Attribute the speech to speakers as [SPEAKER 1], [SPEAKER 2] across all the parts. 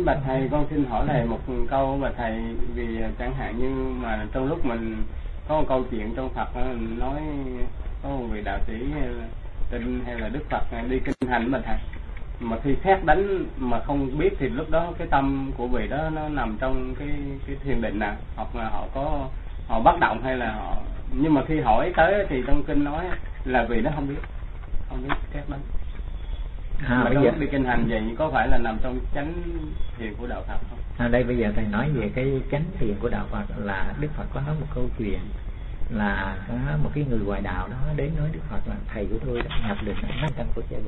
[SPEAKER 1] Kính bạch thầy, con xin hỏi thầy một câu bạch thầy, vì chẳng hạn như mà trong lúc mình có một câu chuyện trong Phật mình nói có một vị đạo sĩ hay là Tinh hay là Đức Phật đi kinh hành bạch thầy, mà khi xét đánh mà không biết thì lúc đó cái tâm của vị đó nó nằm trong cái thiền định nào, hoặc là họ bất động hay là họ, nhưng mà khi hỏi tới thì trong kinh nói là vị đó không biết xét đánh. Mà
[SPEAKER 2] bây giờ
[SPEAKER 1] đi kinh hành vậy có phải là nằm trong chánh thiền của đạo Phật không?
[SPEAKER 2] Đây bây giờ thầy nói về cái chánh thiền của đạo Phật là Đức Phật có nói một câu chuyện là có một cái người ngoại đạo đó đến nói Đức Phật là thầy của tôi đã nhập định 500 của trẻ bò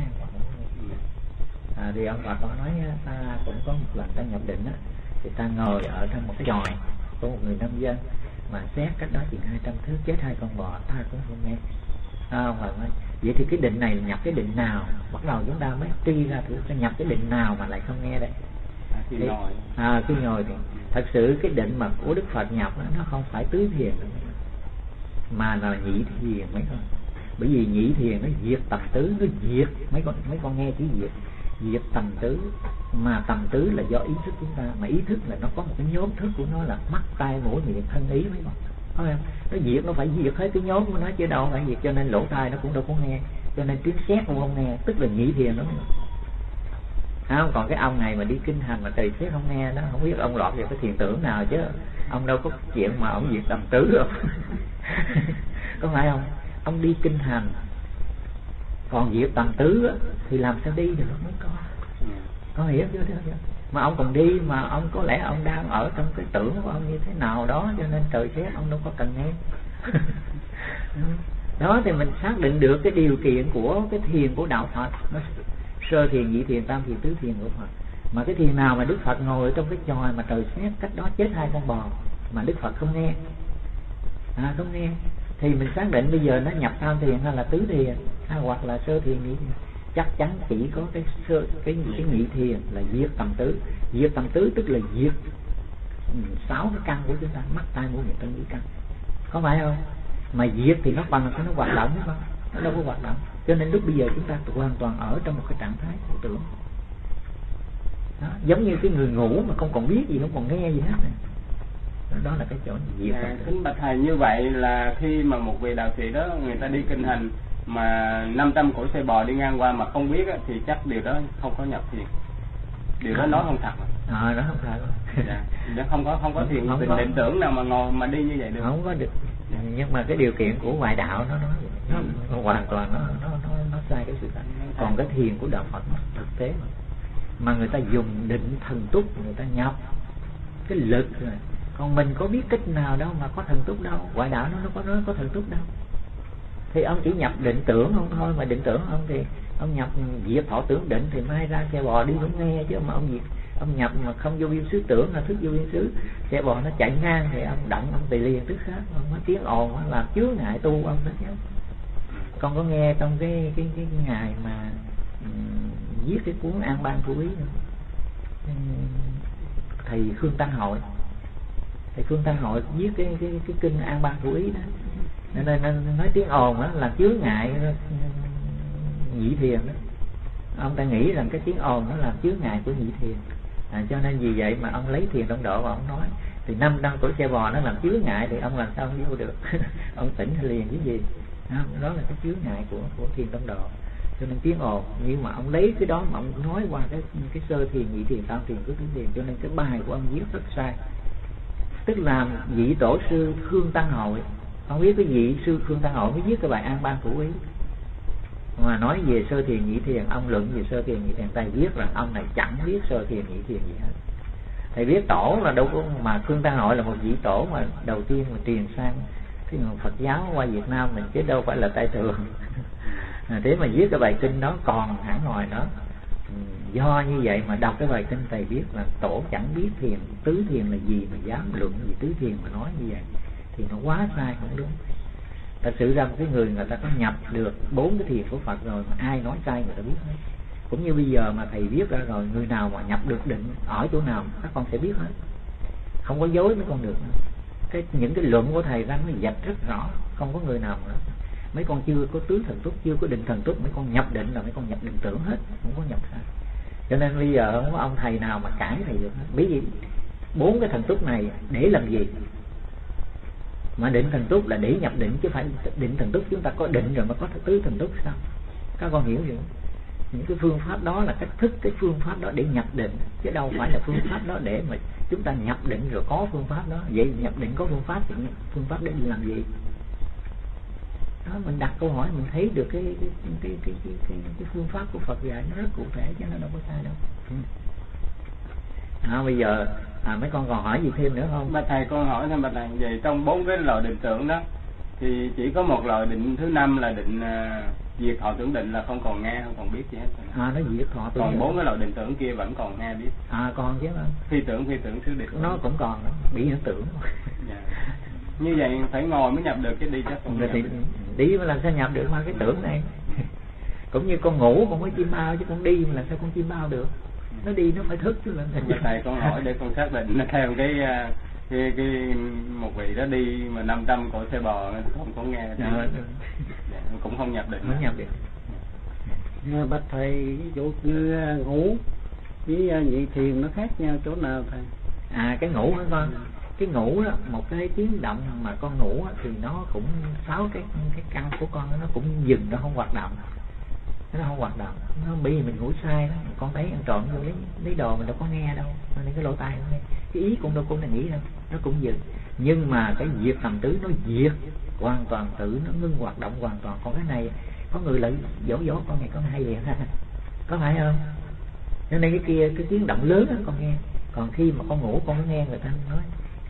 [SPEAKER 2] thì ông Phật có nói ta cũng có một lần ta nhập định đó, thì ta ngồi ở trong một cái chòi có một người nông dân mà xét cách đó chừng 200 thước chết 2 con bò, ta cũng không nghe. Ông Phật nói vậy thì cái định này là nhập cái định nào? Bắt đầu chúng ta mới truy ra thử ta nhập cái định nào mà lại không nghe đây. Khi ngồi thì thật sự cái định mà của Đức Phật nhập đó, nó không phải tứ thiền nữa, mà là nhị thiền mấy con. Bởi vì nhị thiền nó diệt tầm tứ, nó diệt mấy con nghe chữ diệt tầm tứ, mà tầm tứ là do ý thức chúng ta, mà ý thức là nó có một cái nhóm thức của nó là mắt tai mũi miệng thân ý mấy con. Nó diệt, nó phải diệt hết cái nhóm của nó chứ đâu phải diệt, cho nên lỗ tai nó cũng đâu có nghe, cho nên tiếng sét cũng không nghe, tức là nhị thiền đó. Không, còn cái ông này mà đi kinh hành mà trời sét không nghe đó, không biết ông lọt vào cái thiền tưởng nào chứ ông đâu có chuyện mà ông diệt tầm tứ đâu. Có phải không? Ông đi kinh hành còn diệt tầm tứ á, thì làm sao đi được mới có hiểu chưa? Mà ông còn đi mà ông có lẽ ông đang ở trong cái tưởng của ông như thế nào đó, cho nên trời sét ông đâu có cần nghe. Đó thì mình xác định được cái điều kiện của cái thiền của đạo Phật, nó sơ thiền, nhị thiền, tam thiền, tứ thiền của Phật. Mà cái thiền nào mà Đức Phật ngồi ở trong cái chòi mà trời sét cách đó chết 2 con bò mà Đức Phật không nghe, không nghe, thì mình xác định bây giờ nó nhập tam thiền hay là tứ thiền, hoặc là sơ thiền, nhị thiền. Chắc chắn chỉ có cái nhị thiền là diệt tầm tứ. Diệt tầm tứ tức là diệt 6 cái căn của chúng ta, mắt tai mũi miệng thân ý căn, có phải không? Mà diệt thì nó bằng cái nó hoạt động đúng không? Nó đâu có hoạt động. Cho nên lúc bây giờ chúng ta hoàn toàn ở trong một cái trạng thái của tưởng. Đó, giống như cái người ngủ mà không còn biết gì, không còn nghe gì hết. Đó là cái chỗ diệt.
[SPEAKER 1] Kính bạch thầy, như vậy là khi mà một vị đạo sĩ đó người ta đi kinh hành mà 500 cỗ xe bò đi ngang qua mà không biết á, thì chắc điều đó không có nhập thiền. Điều đó nói không thật.
[SPEAKER 2] Nó không thật.
[SPEAKER 1] Dạ. Không có thiền định tưởng nào mà ngồi mà đi như vậy được.
[SPEAKER 2] Không có được. Nhưng mà cái điều kiện của ngoại đạo nó nói vậy. Nó hoàn toàn nó sai cái sự thật. Còn cái thiền của đạo Phật nó thực tế mà người ta dùng định thần túc, người ta nhập cái lực rồi. Còn mình có biết cách nào đâu mà có thần túc đâu. Ngoại đạo nó có thần túc đâu. Thì ông chỉ nhập định tưởng không thôi, mà định tưởng ông thì ông nhập diệt thọ tưởng định thì mai ra xe bò đi cũng nghe, chứ mà ông nhập mà không vô biên xứ tưởng là thức vô biên xứ, xe bò nó chạy ngang thì ông động ông tùy liền tức khắc, ông có tiếng ồn làm chướng ngại tu ông đó chứ. Con có nghe trong cái ngày mà viết cái cuốn An Bang Thủ Ý nữa, thầy Khương Tăng Hội viết cái kinh An Bang Thủ Ý đó, nên nói tiếng ồn đó là chướng ngại nhị thiền đó. Ông ta nghĩ rằng cái tiếng ồn nó làm chướng ngại của nhị thiền, cho nên vì vậy mà ông lấy thiền tông độ và ông nói thì 500 của xe bò nó làm chướng ngại thì ông làm sao ông vô được. Ông tỉnh liền cái gì đó là cái chướng ngại của thiền tông độ. Cho nên tiếng ồn, nhưng mà ông lấy cái đó mà ông nói qua cái sơ thiền, nhị thiền, tam thiền, tứ thiền, cho nên cái bài của ông viết rất sai. Tức là vị tổ sư Khương Tăng Hội, không biết cái vị sư Khương Tăng Hội mới viết cái bài An Bang Thủ Ý mà nói về sơ thiền nhị thiền. Ông luận về sơ thiền nhị thiền, thầy viết là ông này chẳng biết sơ thiền nhị thiền gì hết. Thầy biết tổ là đâu có, mà Khương Tăng Hội là một vị tổ mà đầu tiên mà truyền sang cái Phật giáo qua Việt Nam mình, chứ đâu phải là Tây Thường. Thế mà viết cái bài kinh đó còn hẳn ngoài đó. Do như vậy mà đọc cái bài kinh thầy biết là tổ chẳng biết thiền tứ thiền là gì mà dám luận gì tứ thiền mà nói như vậy thì nó quá sai, không đúng. Thật sự ra một cái người ta có nhập được 4 cái thiền của Phật rồi mà ai nói sai người ta biết hết. Cũng như bây giờ mà thầy viết ra rồi, người nào mà nhập được định ở chỗ nào các con sẽ biết hết, không có dối mấy con được. Những cái luận của thầy ra nó dạch rất rõ, không có người nào nữa. Mấy con chưa có tứ thần túc, chưa có định thần túc, mấy con nhập định là mấy con nhập định tưởng hết, không có nhập sai. Cho nên bây giờ không có ông thầy nào mà cãi thầy được. Bởi vì 4 cái thần túc này để làm gì? Mà định thần túc là để nhập định, chứ phải định thần túc chúng ta có định rồi mà có tứ thần túc sao? Các con hiểu vậy? Những cái phương pháp đó là cách thức, cái phương pháp đó để nhập định, chứ đâu phải là phương pháp đó để mà chúng ta nhập định rồi có phương pháp đó. Vậy nhập định có phương pháp thì phương pháp để làm gì? Đó, mình đặt câu hỏi mình thấy được cái phương pháp của Phật dạy nó rất cụ thể, chứ nó đâu có sai đâu. Bây giờ mấy con còn hỏi gì thêm nữa không?
[SPEAKER 1] Bà thầy con hỏi thêm bà thầy về trong 4 cái loại định tưởng đó thì chỉ có một loại định thứ 5 là định diệt thọ tưởng định, là không còn nghe, không còn biết gì hết.
[SPEAKER 2] Nó diệt thọ tưởng.
[SPEAKER 1] Còn 4 cái loại định tưởng kia vẫn còn nghe biết.
[SPEAKER 2] Còn chứ không?
[SPEAKER 1] Phi tưởng xứ định
[SPEAKER 2] nó cũng còn đó, bị nó tưởng.
[SPEAKER 1] Dạ. Như vậy phải ngồi mới nhập được, chứ đi chắc không.
[SPEAKER 2] Thì đi mà làm sao nhập được mà cái tưởng này. Cũng như con ngủ con mới chim bao, chứ con đi mà làm sao con chim bao được? Nó đi nó phải thức chứ làm sao.
[SPEAKER 1] Thầy con hỏi để con xác định nó theo cái một vị đó đi mà 500 cỗ xe bò không có nghe đi. Cũng không nhập định.
[SPEAKER 2] Không nhập định.
[SPEAKER 3] Bạch thầy, ví dụ như ngủ với nhị thiền nó khác nhau chỗ nào thầy?
[SPEAKER 2] Cái ngủ hả con? Cái ngủ đó, một cái tiếng động mà con ngủ đó, thì nó cũng 6 cái căn của con nó cũng dừng, nó không hoạt động. Nó không hoạt động, nó bị mình ngủ sai đó. Con thấy ăn trộm vô lấy đồ mình đâu có nghe đâu, nên cái lỗ tai nó nghe. Cái ý cũng đâu có nghĩ đâu, nó cũng dừng. Nhưng mà cái diệt tầm tứ nó diệt hoàn toàn, tự nó ngưng hoạt động hoàn toàn. Còn cái này có người lại dỗ con này con hay liền ha, có phải không? Cho nên cái kia cái tiếng động lớn đó con nghe. Còn khi mà con ngủ con mới nghe người ta nói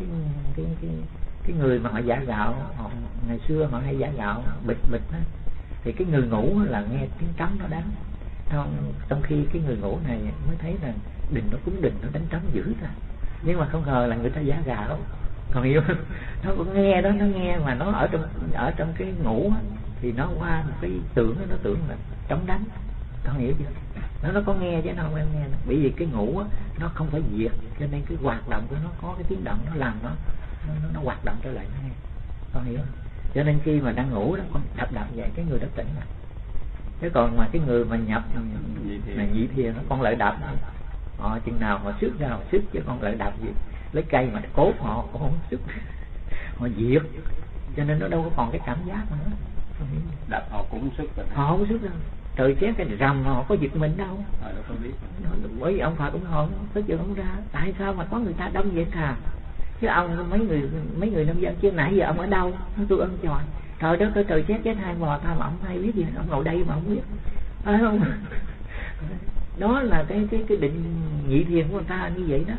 [SPEAKER 2] cái người mà họ giả gạo, ngày xưa họ hay giả gạo bịch đó, thì cái người ngủ là nghe tiếng trống nó đánh. Trong khi cái người ngủ này mới thấy là định nó cúng định, nó đánh trống dữ ra. Nhưng mà không ngờ là người ta giả gạo. Còn hiểu không? Nó cũng nghe đó, nó nghe mà nó ở trong cái ngủ thì nó qua một cái tưởng, nó tưởng là trống đánh. Con hiểu chưa? Nó có nghe chứ nó không nghe. Bởi vì cái ngủ nó không phải diệt, cho nên cái hoạt động của nó có cái tiếng động, nó làm nó hoạt động trở lại nó nghe. Con hiểu không? Cho nên khi mà đang ngủ đó con đập vậy cái người đó tỉnh rồi. Chứ còn mà cái người mà nhập là nhị thiền nó con lại đập. Chừng nào họ sức ra họ sức, chứ con lại đập gì lấy cây mà cốt họ cũng không sức. Họ diệt, cho nên nó đâu có còn cái cảm giác nữa.
[SPEAKER 1] Đập họ cũng sức rồi.
[SPEAKER 2] Họ không sức đâu. Trời chết cái rầm họ có giật mình đâu.
[SPEAKER 1] Đâu có biết.
[SPEAKER 2] Bởi vì ông Phật cũng không tức giận không ra. Tại sao mà có người ta đông vậy thà? Chứ ông mấy người nông dân chứ nãy giờ ông ở đâu? Tôi ân tròi. Trời đất ơi, trời chết hai bò ta mà ông hay biết gì, ông ngồi đây mà ông biết. Phải không? Đó là cái định nhị thiền của người ta như vậy đó.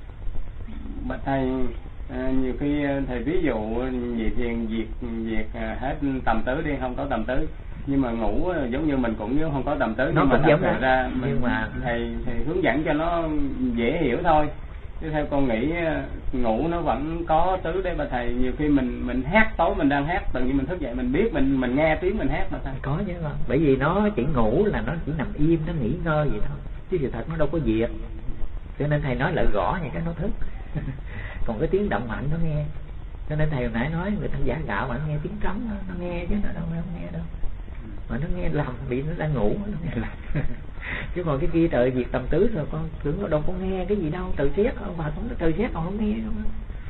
[SPEAKER 1] Bạch thầy, nhiều khi thầy ví dụ nhị thiền diệt hết tầm tứ đi, không có tầm tứ, nhưng mà ngủ giống như mình cũng không có tầm tứ, nhưng mà thật sự ra nhưng mà thầy hướng dẫn cho nó dễ hiểu thôi. Chứ theo con nghĩ ngủ nó vẫn có tứ đấy bà thầy. Nhiều khi mình hát tối mình đang hát, tự nhiên mình thức dậy mình biết mình nghe tiếng mình hát mà thầy.
[SPEAKER 2] Có chứ mà. Bởi vì nó chỉ ngủ là nó chỉ nằm im, nó nghỉ ngơi vậy thôi, chứ sự thật nó đâu có diệt. Cho nên thầy nói lại gõ vậy cái nó thức. Còn cái tiếng động mạnh nó nghe. Cho nên thầy hồi nãy nói người ta giả gạo mà nó nghe tiếng trống, nó nghe chứ nó đâu không nghe đâu. Mà nó nghe lầm, bị nó đang ngủ nó nghe lầm. Chứ còn cái kia trời diệt tầm tứ rồi con tưởng nó đâu có nghe cái gì đâu. Trời sét ông bà cũng trời sét còn không nghe đâu.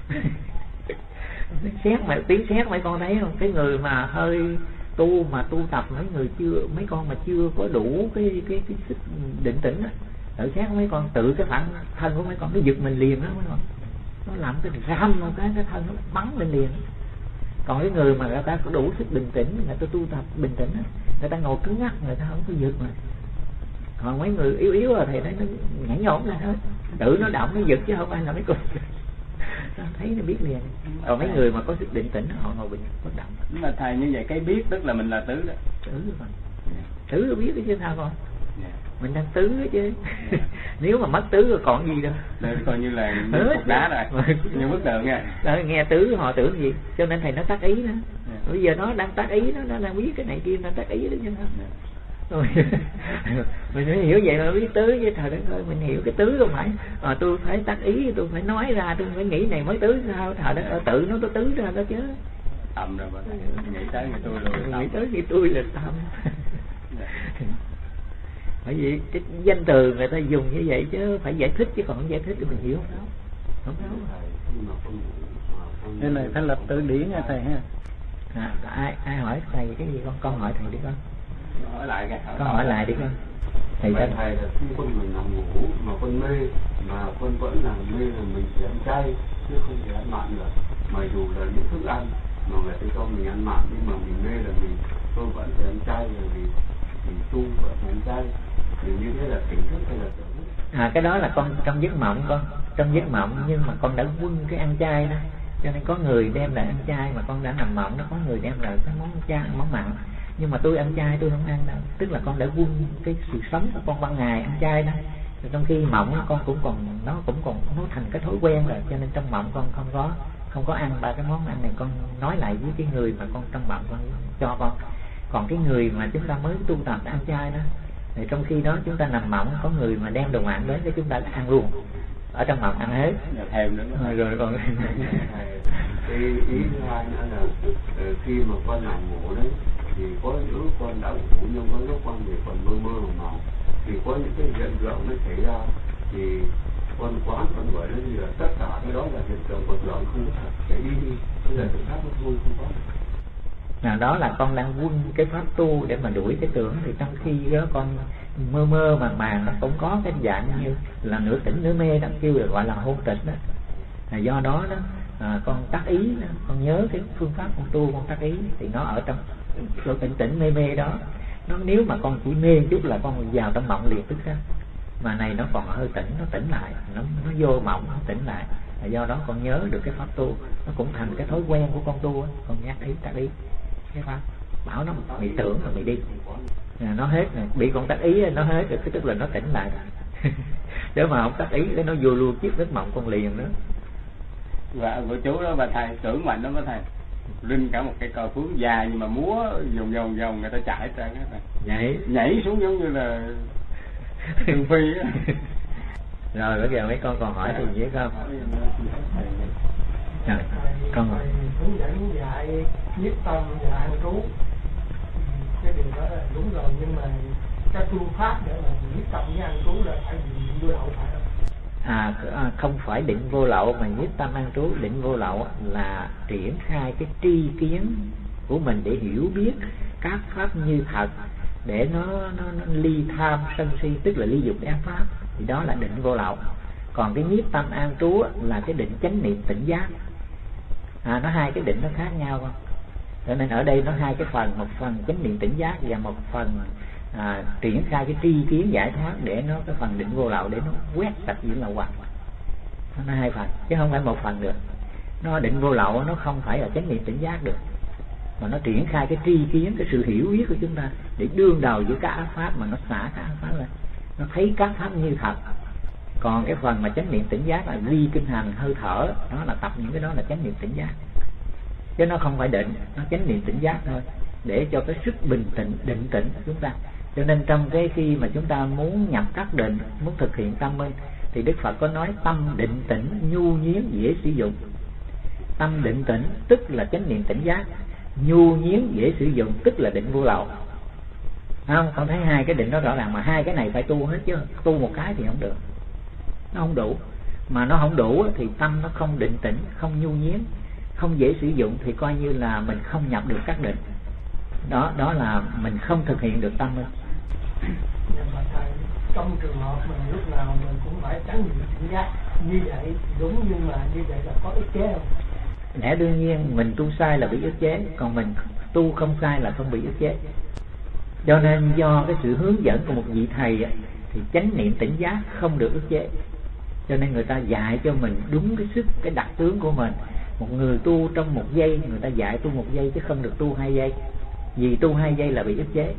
[SPEAKER 2] Sét mà tiếng sét mấy con thấy không? Cái người mà hơi tu tập, mấy con mà chưa có đủ cái sức định tĩnh á, trời sét mấy con tự cái phản thân của mấy con nó giật mình liền đó mấy con. Nó làm cái ram một cái thân nó bắn lên liền. Còn cái người mà người ta có đủ sức bình tĩnh, người ta tu tập bình tĩnh á, người ta ngồi cứng ngắc, người ta không có giật mà. Còn mấy người yếu rồi thì thấy nó nhảy nhổm ra thôi, tự nó động nó giật chứ không phải là mấy con thấy nó biết liền. Còn mấy người mà có sức định tĩnh họ ngồi bình bất động.
[SPEAKER 1] Nhưng mà thầy như vậy cái biết tức là mình là tứ đó.
[SPEAKER 2] Tứ biết chứ sao con? Mình đang tứ đó chứ. Nếu mà mất tứ rồi còn gì đâu.
[SPEAKER 1] Đây coi như là cục đá rồi, như bức tượng nha.
[SPEAKER 2] Nghe tứ họ tưởng gì, cho nên thầy nó tác ý đó. Bây giờ nó đang tác ý, nó đang biết cái này kia, nó tác ý đó chứ không. Mình phải hiểu vậy mà biết tứ chứ. Trời đất ơi, mình hiểu cái tứ không phải tôi phải tác ý, tôi phải nói ra, tôi phải nghĩ này mới tứ sao. Trời đất ơi, tự nó có tứ ra đó chứ.
[SPEAKER 1] Tâm rồi mà nghĩ tới người tôi rồi.
[SPEAKER 2] Nghĩ tới người tôi là tâm. Bởi vì cái danh từ người ta dùng như vậy chứ phải giải thích, chứ còn không giải thích thì mình hiểu không đâu.
[SPEAKER 3] Nên này phải lập từ điển nha thầy ha.
[SPEAKER 2] Ai hỏi thầy cái gì con hỏi thầy đi con.
[SPEAKER 1] Hỏi lại cái
[SPEAKER 2] con hỏi lại đi con.
[SPEAKER 4] Thầy là khi con mình nằm ngủ mà con mê, mà con vẫn là mê là mình sẽ ăn chay chứ không thể ăn mặn được. Mà dù là những thức ăn mà người ta cho mình ăn mặn, nhưng mà mình mê là tôi vẫn phải ăn chay, là vì mình tu vẫn phải ăn chay. Thì như thế là tỉnh thức hay là tưởng thức?
[SPEAKER 2] Cái đó là con trong giấc mộng con, trong giấc mộng, nhưng mà con đã quân cái ăn chay đó, cho nên có người đem lại ăn chay, mà con đã nằm mộng nó có người đem lại cái món chay, món mặn. Nhưng mà tôi ăn chay, tôi không ăn đâu, tức là con đã quân cái sự sống của con ban ngày ăn chay đó. Rồi trong khi mộng con cũng còn nó thành cái thói quen rồi, cho nên trong mộng con không có ăn ba cái món ăn này. Con nói lại với cái người mà con trong mộng con cho con. Còn cái người mà chúng ta mới tu tập ăn chay đó, thì trong khi đó chúng ta nằm mộng có người mà đem đồ ăn đến để chúng ta ăn luôn, ở trong mộng ăn hết
[SPEAKER 1] thèm nữa
[SPEAKER 2] rồi còn
[SPEAKER 4] cái ý thứ hai nữa là khi mà con nằm ngủ đấy thì có những lúc con đã ngủ, nhưng có lúc con thì còn mơ màng, thì có những cái hiện tượng nó xảy ra thì con quán con gọi nó gì là tất cả cái đó là hiện tượng vật lộn, không có thật, cái đi là tự khác nó thôi, không có.
[SPEAKER 2] Đó là con đang quân cái pháp tu để mà đuổi cái tưởng, thì trong khi đó con mơ màng nó cũng có cái dạng như là nửa tỉnh nửa mê đó, kêu là gọi là hôn tịch đó. Do đó con tác ý đó, con nhớ cái phương pháp con tu, con tác ý thì nó ở trong sự tỉnh mê đó. Nó nếu mà con chỉ mê chút là con vào trong mộng liền tức khắc, mà này nó còn hơi tỉnh, nó tỉnh lại, nó vô mộng nó tỉnh lại. Do đó con nhớ được cái pháp tu, nó cũng thành cái thói quen của con tu. Con nhắc ý tác ý cái pháp, bảo nó mày tưởng rồi mày đi, nó hết rồi, bị con tác ý nó hết rồi, tức là nó tỉnh lại. Nếu mà không tác ý cái nó vô luôn chiếc giấc mộng con liền nữa.
[SPEAKER 1] Và của chú đó bà thầy tưởng mạnh đó bà thầy, linh cả một cái cờ phướng dài nhưng mà múa vòng người ta chạy ra cái nhảy xuống giống như là đường phi á.
[SPEAKER 2] Rồi bây giờ mấy con còn hỏi gì vậy không? Con hỏi
[SPEAKER 5] hướng dẫn dạy nhiếp tâm và an trú, cái điều đó là đúng rồi, nhưng mà cái phương pháp để mà nhiếp tâm với an trú là phải định vô lậu, phải không?
[SPEAKER 2] Không phải định vô lậu, mà nhiếp tâm an trú. Định vô lậu là triển khai cái tri kiến của mình để hiểu biết các pháp như thật, để nó ly tham sân si, tức là ly dục ác pháp, thì đó là định vô lậu. Còn cái nhiếp tâm an trú là cái định chánh niệm tỉnh giác. Nó hai cái định nó khác nhau không? Cho nên ở đây nó hai cái phần, một phần chánh niệm tỉnh giác và một phần triển khai cái tri kiến giải thoát, để nó cái phần định vô lậu để nó quét sạch những lậu hoặc. Nó hai phần chứ không phải một phần được. Nó định vô lậu nó không phải là chánh niệm tỉnh giác được, mà nó triển khai cái tri kiến, cái sự hiểu biết của chúng ta để đương đầu với các ác pháp, mà nó xả các ác pháp lên, nó thấy các pháp như thật. Còn cái phần mà chánh niệm tỉnh giác là vi kinh hành hơi thở, đó là tập những cái đó là chánh niệm tỉnh giác, chứ nó không phải định, nó chánh niệm tỉnh giác thôi, để cho cái sức bình tĩnh định tĩnh của chúng ta. Cho nên trong cái khi mà chúng ta muốn nhập các định, muốn thực hiện tâm minh, thì Đức Phật có nói tâm định tĩnh nhu nhiến dễ sử dụng. Tâm định tĩnh tức là chánh niệm tỉnh giác, nhu nhiến dễ sử dụng tức là định vô lậu. Không, con thấy hai cái định đó rõ ràng, mà hai cái này phải tu hết, chứ tu một cái thì không được, nó không đủ. Mà nó không đủ thì tâm nó không định tĩnh, không nhu nhiến, không dễ sử dụng, thì coi như là mình không nhập được các định. Đó là mình không thực hiện được tâm minh.
[SPEAKER 5] Nhưng mà thầy, trong trường hợp mình lúc nào mình cũng phải tránh niệm tỉnh giác như vậy đúng, nhưng mà như vậy là có ức chế không?
[SPEAKER 2] Lẽ đương nhiên mình tu sai là bị ức chế, còn mình tu không sai là không bị ức chế. Cho nên do cái sự hướng dẫn của một vị thầy thì chánh niệm tỉnh giác không được ức chế. Cho nên người ta dạy cho mình đúng cái sức, cái đặc tướng của mình. Một người tu trong 1 giây, người ta dạy tu 1 giây chứ không được tu 2 giây. Vì tu 2 giây là bị ức chế.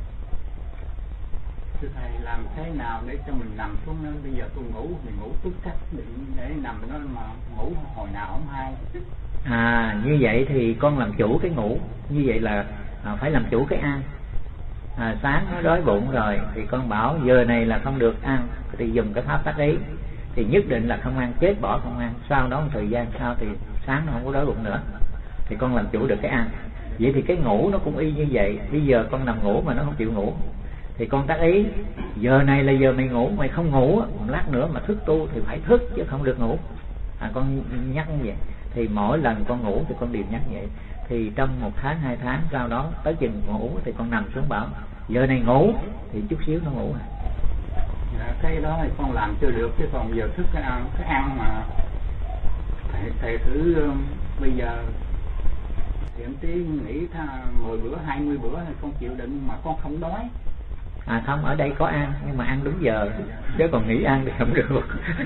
[SPEAKER 1] Thưa thầy, làm thế nào để cho mình nằm xuống nó, bây giờ tôi ngủ thì ngủ tức khắc, để nằm nó mà ngủ hồi nào không hay.
[SPEAKER 2] Như vậy thì con làm chủ cái ngủ, như vậy là phải làm chủ cái ăn. Sáng nó đói bụng rồi thì con bảo giờ này là không được ăn, thì dùng cái pháp tác ý, thì nhất định là không ăn, chết bỏ không ăn. Sau đó một thời gian sau thì sáng nó không có đói bụng nữa, thì con làm chủ được cái ăn. Vậy thì cái ngủ nó cũng y như vậy. Bây giờ con nằm ngủ mà nó không chịu ngủ thì con tác ý giờ này là giờ mày ngủ, mày không ngủ một lát nữa mà thức tu thì phải thức chứ không được ngủ. Con nhắc như vậy, thì mỗi lần con ngủ thì con đều nhắc vậy. Thì trong 1 tháng 2 tháng sau đó tới chừng ngủ thì con nằm xuống bảo giờ này ngủ, thì chút xíu nó ngủ.
[SPEAKER 3] Cái đó thì con làm chưa được, chứ còn giờ thức cái ăn mà thầy thử bây giờ Thiện Tiến nghĩ 10 bữa 20 bữa thì con chịu đựng, mà con không đói.
[SPEAKER 2] Không, ở đây có ăn nhưng mà ăn đúng giờ, chứ còn nghỉ ăn thì không được.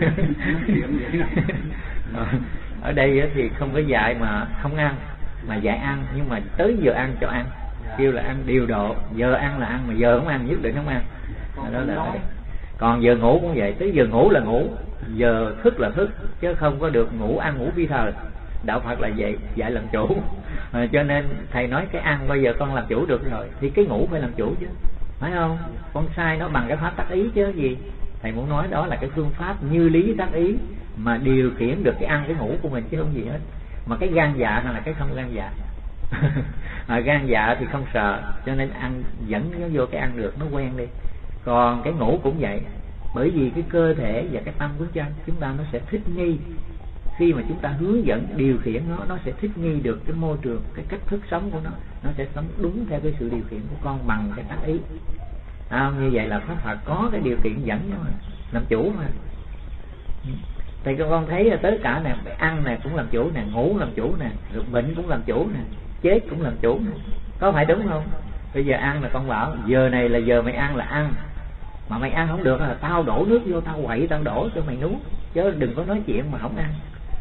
[SPEAKER 2] Ở đây thì không có dạy mà không ăn, mà dạy ăn nhưng mà tới giờ ăn cho ăn, kêu là ăn điều độ, giờ ăn là ăn, mà giờ không ăn nhất định không ăn. Đó là còn giờ ngủ cũng vậy, tới giờ ngủ là ngủ, giờ thức là thức, chứ không có được ngủ ăn ngủ phi thời. Đạo Phật là vậy, dạy làm chủ. Cho nên thầy nói cái ăn bây giờ con làm chủ được rồi, thì cái ngủ phải làm chủ chứ, phải không? Con sai nó bằng cái pháp tác ý chứ gì. Thầy muốn nói đó là cái phương pháp như lý tác ý mà điều khiển được cái ăn cái ngủ của mình, chứ không gì hết. Mà cái gan dạ hay là cái không gan dạ. Gan dạ thì không sợ, cho nên ăn dẫn nó vô cái ăn được, nó quen đi. Còn cái ngủ cũng vậy, bởi vì cái cơ thể và cái tâm của chúng ta nó sẽ thích nghi. Khi mà chúng ta hướng dẫn điều khiển nó sẽ thích nghi được cái môi trường, cái cách thức sống của nó sẽ sống đúng theo cái sự điều khiển của con bằng cái tác ý. Như vậy là Pháp Phật có cái điều kiện dẫn nó mà, làm chủ mà. Thì con thấy là tất cả nè, ăn nè cũng làm chủ nè, ngủ làm chủ nè, rồi bệnh cũng làm chủ nè, chết cũng làm chủ nè. Có phải đúng không? Bây giờ ăn là con bảo giờ này là giờ mày ăn là ăn, mà mày ăn không được là tao đổ nước vô, tao quậy tao đổ cho mày nuốt, chứ đừng có nói chuyện mà không ăn.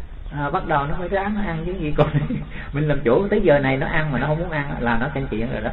[SPEAKER 2] Bắt đầu nó mới ráng nó ăn chứ gì. Còn mình làm chủ tới giờ này nó ăn mà nó không muốn ăn là nó tranh chuyện rồi đó.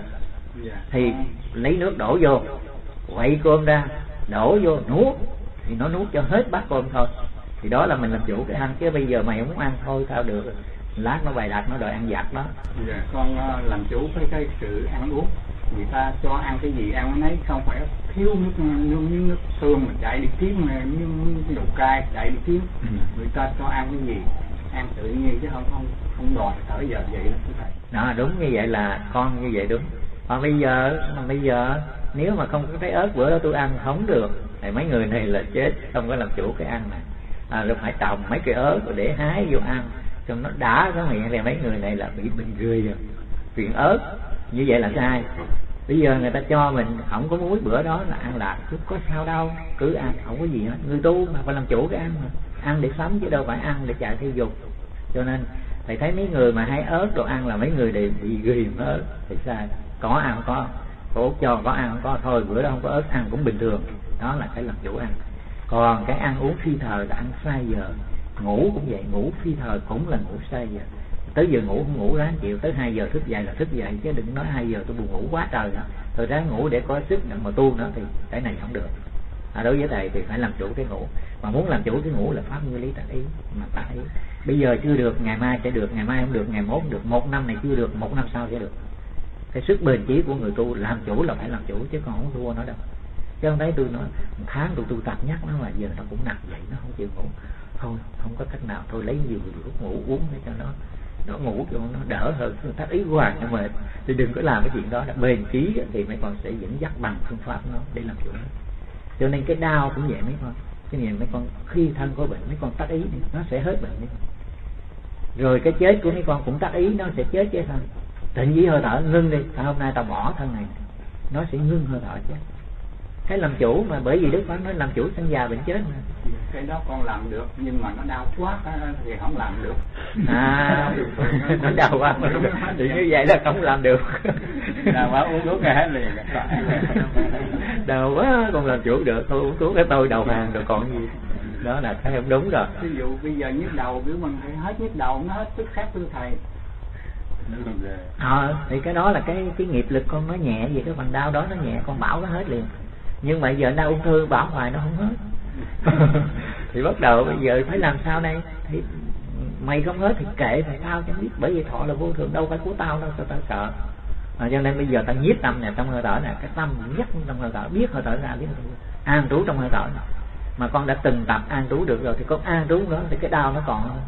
[SPEAKER 2] Thì lấy nước đổ vô, quậy cơm ra, đổ vô nuốt, thì nó nuốt cho hết bát cơm thôi. Thì đó là mình làm chủ cái ăn, chứ bây giờ mày không muốn ăn thôi sao được. Lát nó bày đặt nó đòi ăn vặt đó.
[SPEAKER 3] Con làm chủ với cái sự ăn uống. Người ta cho ăn cái gì ăn nấy, không phải thiếu nước xương mà chạy đi kiếm như đồ cay chạy đi kiếm. Người ta cho ăn cái gì ăn tự nhiên, chứ không đòi thở giờ vậy đó thầy.
[SPEAKER 2] Đó, đúng như vậy là con như vậy đúng. Còn bây giờ nếu mà không có trái ớt bữa đó tôi ăn không được, thì mấy người này là chết, không có làm chủ cái ăn này. Rồi phải trồng mấy cái ớt rồi để hái vô ăn cho nó đã cái miệng, thì mấy người này là bị bệnh rười rồi. Chuyện ớt như vậy là sai. Bây giờ người ta cho mình không có muối bữa đó là ăn lạc, chứ có sao đâu, cứ ăn không có gì hết. Người tu mà phải làm chủ cái ăn mà, ăn để sống chứ đâu phải ăn để chạy theo dục. Cho nên thầy thấy mấy người mà hay ớt đồ ăn là mấy người đều bị ghiền ớt thì sai. Có ăn có cho, có ăn không có thôi, bữa đó không có ớt ăn cũng bình thường. Đó là cái làm chủ ăn. Còn cái ăn uống phi thời là ăn sai giờ. Ngủ cũng vậy, ngủ phi thời cũng là ngủ sai giờ. Tới giờ ngủ không ngủ ráng chịu, tới 2 giờ thức dậy là thức dậy, chứ đừng nói 2 giờ tôi buồn ngủ quá trời nữa, tôi ráng ngủ để có sức để mà tu nữa, thì cái này không được. Đối với thầy thì phải làm chủ cái ngủ, mà muốn làm chủ cái ngủ là pháp như lý tác ý mà tác ý. Bây giờ chưa được, ngày mai sẽ được, ngày mai không được, ngày mốt không được, 1 năm này chưa được, 1 năm sau sẽ được. Cái sức bền chí của người tu làm chủ là phải làm chủ, chứ còn không thua nó đâu. Chứ không thấy tôi nói 1 tháng tôi tu tập nhắc nó mà giờ nó cũng nằm vậy, nó không chịu ngủ, thôi không có cách nào, thôi lấy nhiều thuốc ngủ uống để cho nó ngủ cho nó đỡ hơn. Tác ý hoài nó mệt thì đừng có làm cái chuyện đó. Bền chí thì mấy con sẽ dẫn dắt bằng phương pháp nó để làm chủ nó. Cho nên cái đau cũng vậy mấy con, cho nên mấy con khi thân có bệnh mấy con tác ý đi, nó sẽ hết bệnh mấy con. Rồi cái chết của mấy con cũng tác ý, nó sẽ chết chứ thân. Tịnh với hơi thở ngưng đi, hôm nay tao bỏ thân này, nó sẽ ngưng hơi thở chết. Cái làm chủ mà, bởi vì Đức Phật nói làm chủ sinh già bệnh chết mà.
[SPEAKER 3] Cái đó con làm được, nhưng mà nó đau quá thì không làm được.
[SPEAKER 2] Nó đau quá thì như vậy là không làm được.
[SPEAKER 1] Đau quá uống thuốc hết liền.
[SPEAKER 2] Đau quá còn làm chủ được, thôi uống thuốc cái tôi đầu hàng rồi còn gì. Đó là cái không đúng rồi.
[SPEAKER 3] Ví dụ bây giờ nhức đầu, nếu mình phải hết nhức đầu nó hết tức khác thưa thầy.
[SPEAKER 2] Thì cái đó là cái nghiệp lực con nó nhẹ, vì cái phần đau đó nó nhẹ, con bảo nó hết liền. Nhưng mà giờ đau ung thư bảo hoài nó không hết. Thì bắt đầu bây giờ phải làm sao đây? Thì mày không hết thì kệ thầy tao chẳng biết, bởi vì thọ là vô thường, đâu phải của tao đâu, sao tao sợ. Cho nên bây giờ ta nhiếp tâm nè, trong hơi thở nè, cái tâm nhất trong hơi thở, biết hơi thở ra, biết an trú trong hơi thở nè. Mà con đã từng tập an trú được rồi thì con an trú nữa thì cái đau nó còn,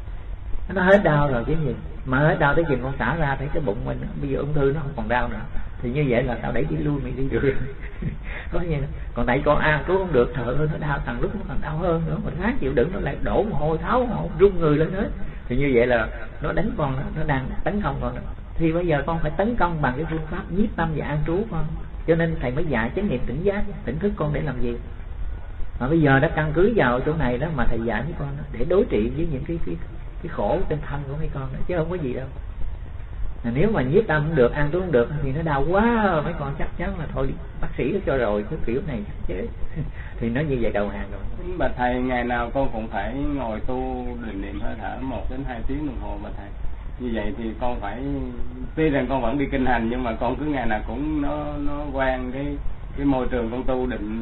[SPEAKER 2] nó hết đau rồi chứ gì. Mà hết đau tới chừng con xả ra thấy cái bụng mình bây giờ ung thư nó không còn đau nữa, thì như vậy là tao đẩy đi lui mày đi được. Có như còn tại con ăn trú không được, trời ơi nó đau, thằng lúc nó còn đau hơn nữa, mình ráng chịu đựng, nó lại đổ mồ hôi tháo mồ hôi run người lên hết, thì như vậy là nó đánh con đó, nó đang tấn công con đó. Thì bây giờ con phải tấn công bằng cái phương pháp nhiếp tâm và an trú con, cho nên thầy mới dạy chánh niệm tỉnh giác, tỉnh thức con để làm gì. Mà bây giờ đã căn cứ vào chỗ này đó mà thầy dạy với con đó, để đối trị với những cái khổ trên thân của mấy con đó, chứ không có gì đâu. Nếu mà nhiếp tâm không được, an trú không được thì nó đau quá, mấy con chắc chắn là thôi đi, bác sĩ nó cho rồi, cái kiểu này chết. Thì nó như vậy đầu hàng rồi.
[SPEAKER 1] Bà thầy, ngày nào con cũng phải ngồi tu định niệm hơi thở 1 đến 2 tiếng đồng hồ bà thầy. Như vậy thì con phải, tuy rằng con vẫn đi kinh hành nhưng mà con cứ ngày nào cũng nó quen cái môi trường con tu định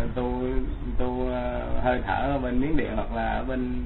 [SPEAKER 1] tu hơi thở ở bên Miến Điện hoặc là ở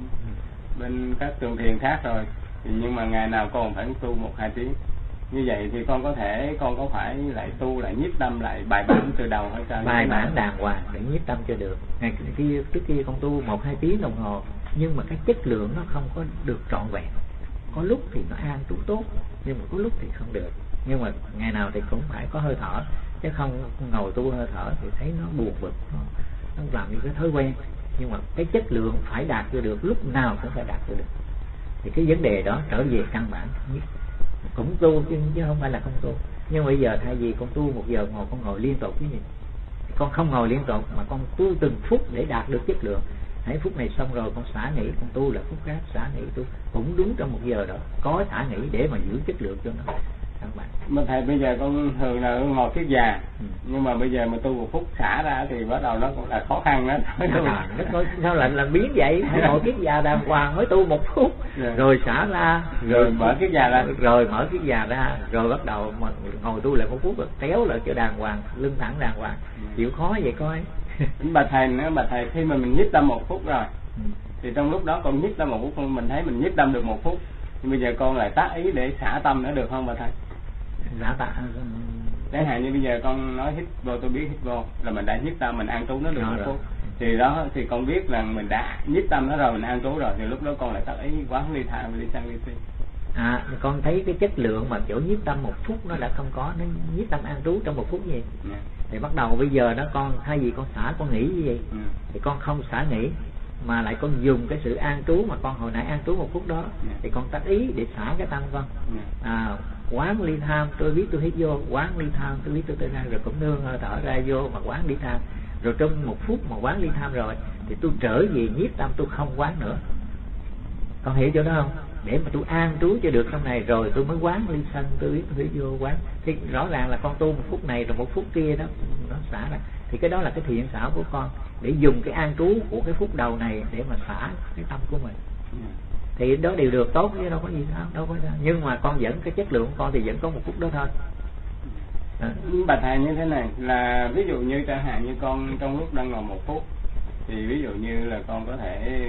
[SPEAKER 1] bên các trường thiền khác rồi, thì nhưng mà ngày nào con phải tu 1-2 tiếng. Như vậy thì con có phải lại tu lại nhiếp tâm lại bài bản từ đầu hay sao?
[SPEAKER 2] Bài bản đàng hoàng để nhiếp tâm cho được. Ngày kia trước kia con tu 1-2 tiếng đồng hồ, nhưng mà cái chất lượng nó không có được trọn vẹn. Có lúc thì nó an trú tốt, nhưng mà có lúc thì không được. Nhưng mà ngày nào thì cũng phải có hơi thở, chứ không ngồi tu hơi thở thì thấy nó buồn bực, nó làm như cái thói quen. Nhưng mà cái chất lượng phải đạt cho được, lúc nào cũng phải đạt cho được. Thì cái vấn đề đó trở về căn bản cũng tu chứ không phải là không tu. Nhưng bây giờ thay vì con tu 1 giờ ngồi, con ngồi liên tục cái gì, con không ngồi liên tục mà con tu từng phút để đạt được chất lượng. Hãy phút này xong rồi con xả nghỉ, con tu là phút khác xả nghỉ, tu cũng đúng trong 1 giờ đó, có xả nghỉ để mà giữ chất lượng cho nó các bạn.
[SPEAKER 1] Mà thầy bây giờ con thường là ngồi kiết già, nhưng mà bây giờ mà tu 1 phút xả ra thì bắt đầu nó cũng là khó khăn đó.
[SPEAKER 2] Sao lại biến vậy? Hãy ngồi kiết già đàng hoàng mới tu 1 phút, rồi xả ra,
[SPEAKER 1] rồi mở kiết già ra,
[SPEAKER 2] rồi bắt đầu mà ngồi tu lại 1 phút rồi kéo lại cho đàng hoàng, lưng thẳng đàng hoàng. Chịu khó vậy coi.
[SPEAKER 1] Bà thầy khi mà mình nhiếp tâm 1 phút rồi thì trong lúc đó con nhiếp tâm 1 phút, mình thấy mình nhiếp tâm được 1 phút, thì bây giờ con lại tác ý để xả tâm nữa được không bà thầy? Chẳng hạn như bây giờ con nói hít vô, tôi biết hít vô là mình đã nhiếp tâm, mình an trú nó được 1 phút, thì đó thì con biết là mình đã nhiếp tâm nó rồi, mình an trú rồi, thì lúc đó con lại tác ý quán ly tham, ly sang ly si.
[SPEAKER 2] Con thấy cái chất lượng mà chỗ nhiếp tâm 1 phút nó đã không có, nó nhiếp tâm an trú trong 1 phút gì. Thì bắt đầu bây giờ đó con thay vì con xả con nghĩ như vậy, thì con không xả nghĩ mà lại con dùng cái sự an trú mà con hồi nãy an trú 1 phút đó, thì con tác ý để xả cái tâm con. Quán ly tham, tôi biết tôi hít vô, quán ly tham, tôi biết tôi ra, rồi cũng nương hơi thở ra vô mà quán ly tham. Rồi trong 1 phút mà quán ly tham rồi thì tôi trở về nhiếp tâm, tôi không quán nữa. Con hiểu chỗ đó không? Để mà tôi an trú cho được trong này rồi tôi mới quán ly sân, tôi biết tôi hít vô quán. Thì rõ ràng là con tu 1 phút này rồi 1 phút kia đó nó xả ra. Thì cái đó là cái thiện xảo của con, để dùng cái an trú của cái phút đầu này để mà xả cái tâm của mình. Thì đó đều được tốt chứ đâu có gì đâu có sao. Nhưng mà con vẫn cái chất lượng của con thì vẫn có 1 phút đó thôi.
[SPEAKER 1] Bà thầy như thế này là ví dụ như chẳng hạn như con trong lúc đang ngồi 1 phút thì ví dụ như là con có thể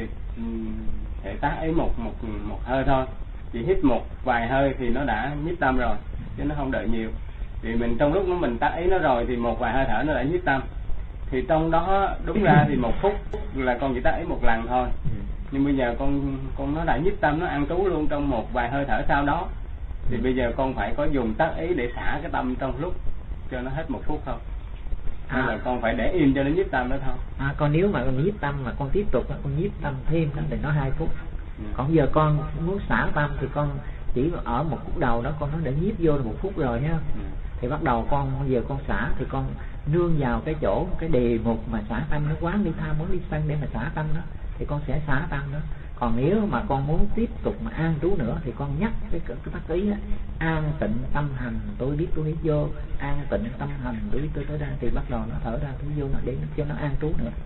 [SPEAKER 1] tác ý một hơi thôi, chỉ hít một vài hơi thì nó đã nhiếp tâm rồi chứ nó không đợi nhiều. Thì mình trong lúc mình tác ý nó rồi thì một vài hơi thở nó đã nhiếp tâm, thì trong đó đúng ra thì 1 phút là con chỉ tác ý 1 lần thôi, nhưng bây giờ con nó đã nhiếp tâm, nó an trú luôn trong một vài hơi thở sau đó, thì bây giờ con phải có dùng tác ý để xả cái tâm trong lúc cho nó hết 1 phút không? Hay là con phải để im cho nó nhiếp tâm đó thôi?
[SPEAKER 2] Con nếu mà con nhiếp tâm mà con tiếp tục con nhiếp tâm thêm thì nó 2 phút. Còn giờ con muốn xả tâm thì con chỉ ở 1 phút đầu đó con nó đã nhiếp vô 1 phút rồi ha. Thì bắt đầu con giờ con xả thì con nương vào cái chỗ cái đề mục mà xả tâm, nó quán ly tham quán ly sân để mà xả tâm đó, thì con sẽ xả tâm đó. Còn nếu mà con muốn tiếp tục mà an trú nữa thì con nhắc cái tác ý đó, an tịnh tâm hành, tôi biết tôi hít vô, an tịnh tâm hành, tôi biết tôi ra, thì bắt đầu nó thở ra tôi vô nó để cho nó an trú nữa.